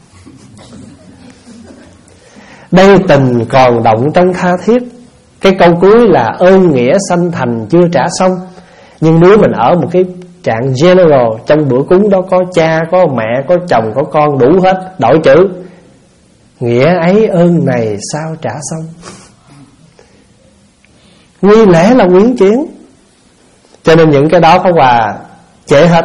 Đây tình còn động trong tha thiết. Cái câu cuối là ơn nghĩa sanh thành chưa trả xong. Nhưng nếu mình ở một cái trạng general, trong bữa cúng đó có cha, có mẹ, có chồng, có con, đủ hết, đổi chữ nghĩa ấy ơn này sao trả xong. Nghi lễ là quyến chuyển. Cho nên những cái đó có quà trễ hết.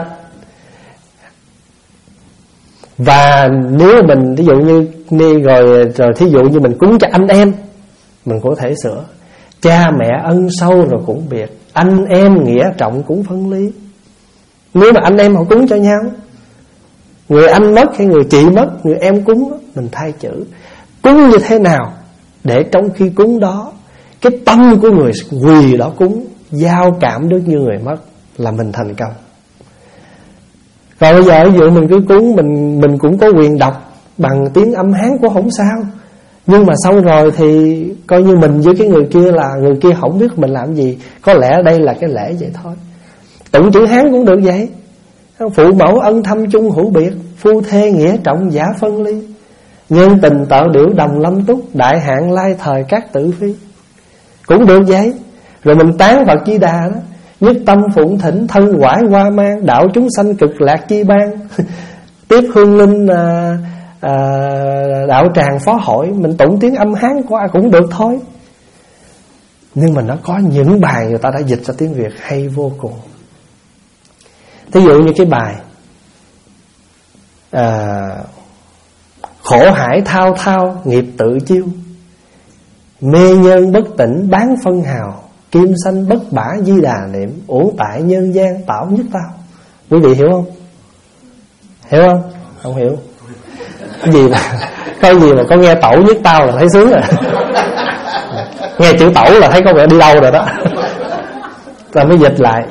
Và nếu mình ví dụ như đi rồi, rồi thí dụ như mình cúng cho anh em, mình có thể sửa cha mẹ ân sâu rồi cũng biệt, anh em nghĩa trọng cũng phân lý. Nếu mà anh em họ cúng cho nhau, người anh mất hay người chị mất, người em cúng, mình thay chữ. Cúng như thế nào để trong khi cúng đó, cái tâm của người quỳ đó cúng giao cảm được như người mất, là mình thành công. Còn bây giờ ví dụ mình cứ cúng, Mình mình cũng có quyền đọc bằng tiếng âm Hán cũng không sao. Nhưng mà xong rồi thì coi như mình với cái người kia là người kia không biết mình làm gì. Có lẽ đây là cái lễ vậy thôi. Tụng chữ Hán cũng được vậy. Phụ mẫu ân thâm chung hữu biệt, phu thê nghĩa trọng giả phân ly, nhân tình tạo điểu đồng lâm túc, đại hạn lai thời các tử phi, cũng được vậy. Rồi mình tán Phật Di Đà đó, nhất tâm phụng thỉnh thân quải hoa mang, đạo chúng sanh cực lạc chi ban. Tiếp hương linh à, à, đạo tràng phó hội, mình tụng tiếng âm Hán qua cũng được thôi. Nhưng mà nó có những bài người ta đã dịch ra tiếng Việt hay vô cùng. Thí dụ như cái bài à, khổ hải thao thao nghiệp tự chiêu, mê nhân bất tỉnh bán phân hào, kim sanh bất bả di đà niệm, uổng tại nhân gian tạo nhất tao. Quý vị hiểu không? Hiểu không? Không hiểu. Cái gì mà cái gì mà có nghe tẩu nhất tao là thấy sướng rồi. Nghe chữ tẩu là thấy có vẻ đi đâu rồi đó. Rồi mới dịch lại.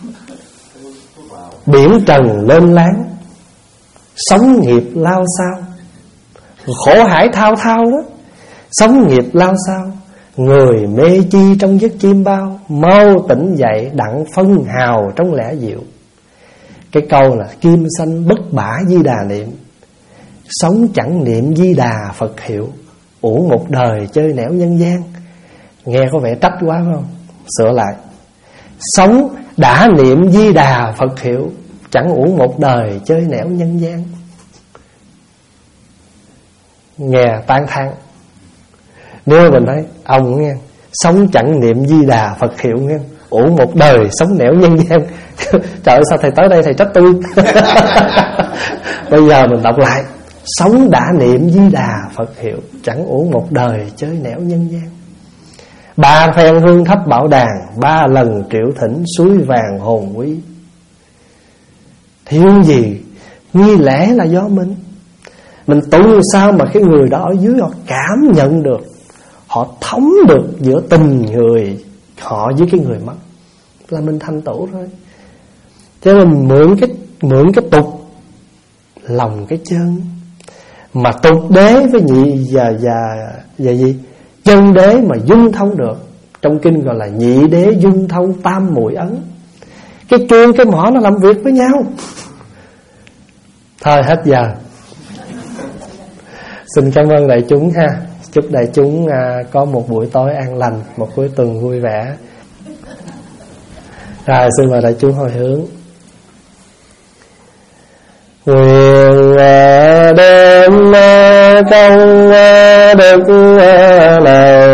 Biển trần lên láng, sóng nghiệp lao sao. Khổ hải thao thao đó, sóng nghiệp lao sao. Người mê chi trong giấc chim bao, mau tỉnh dậy đặng phân hào trong lẽ diệu. Cái câu là kim sanh bất bả di đà niệm. sống chẳng niệm Di Đà Phật hiệu, uổng một đời chơi nẻo nhân gian. Nghe có vẻ trách quá phải không? Sửa lại: sống đã niệm Di Đà Phật hiệu, chẳng uổng một đời chơi nẻo nhân gian. Nghe tán thán. Nếu mình thấy ông nghe sống chẳng niệm Di Đà Phật hiệu nghe, uổng một đời sống nẻo nhân gian. Trời ơi, sao thầy tới đây thầy trách tôi? Bây giờ mình đọc lại: sống đã niệm Di Đà Phật hiệu, chẳng uổng một đời chơi nẻo nhân gian. Ba phen hương thắp bảo đàn, ba lần triệu thỉnh suối vàng hồn quý. Thiếu gì? Nghi lẽ là do mình. Mình tu sao mà cái người đó ở dưới họ cảm nhận được, họ thống được giữa tình người họ với cái người mất, là mình thành tựu thôi. Cho nên mình mượn cái mượn cái tục lòng cái chân. Mà tục đế với nhị và và và gì chân đế mà dung thông được, trong kinh gọi là nhị đế dung thông tam muội ấn. Cái chuông cái mỏ nó làm việc với nhau. Thôi hết giờ. Xin cảm ơn đại chúng ha. Chúc đại chúng à, có một buổi tối an lành, một cuối tuần vui vẻ. Rồi xin mời đại chúng hồi hướng. Nguyện đêm công đức này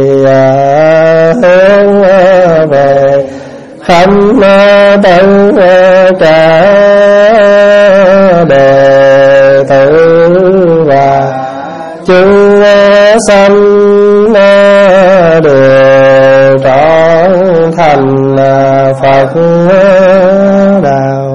hướng về khắp tất cả đệ tử và chúng sanh đều trọn thành Phật đạo.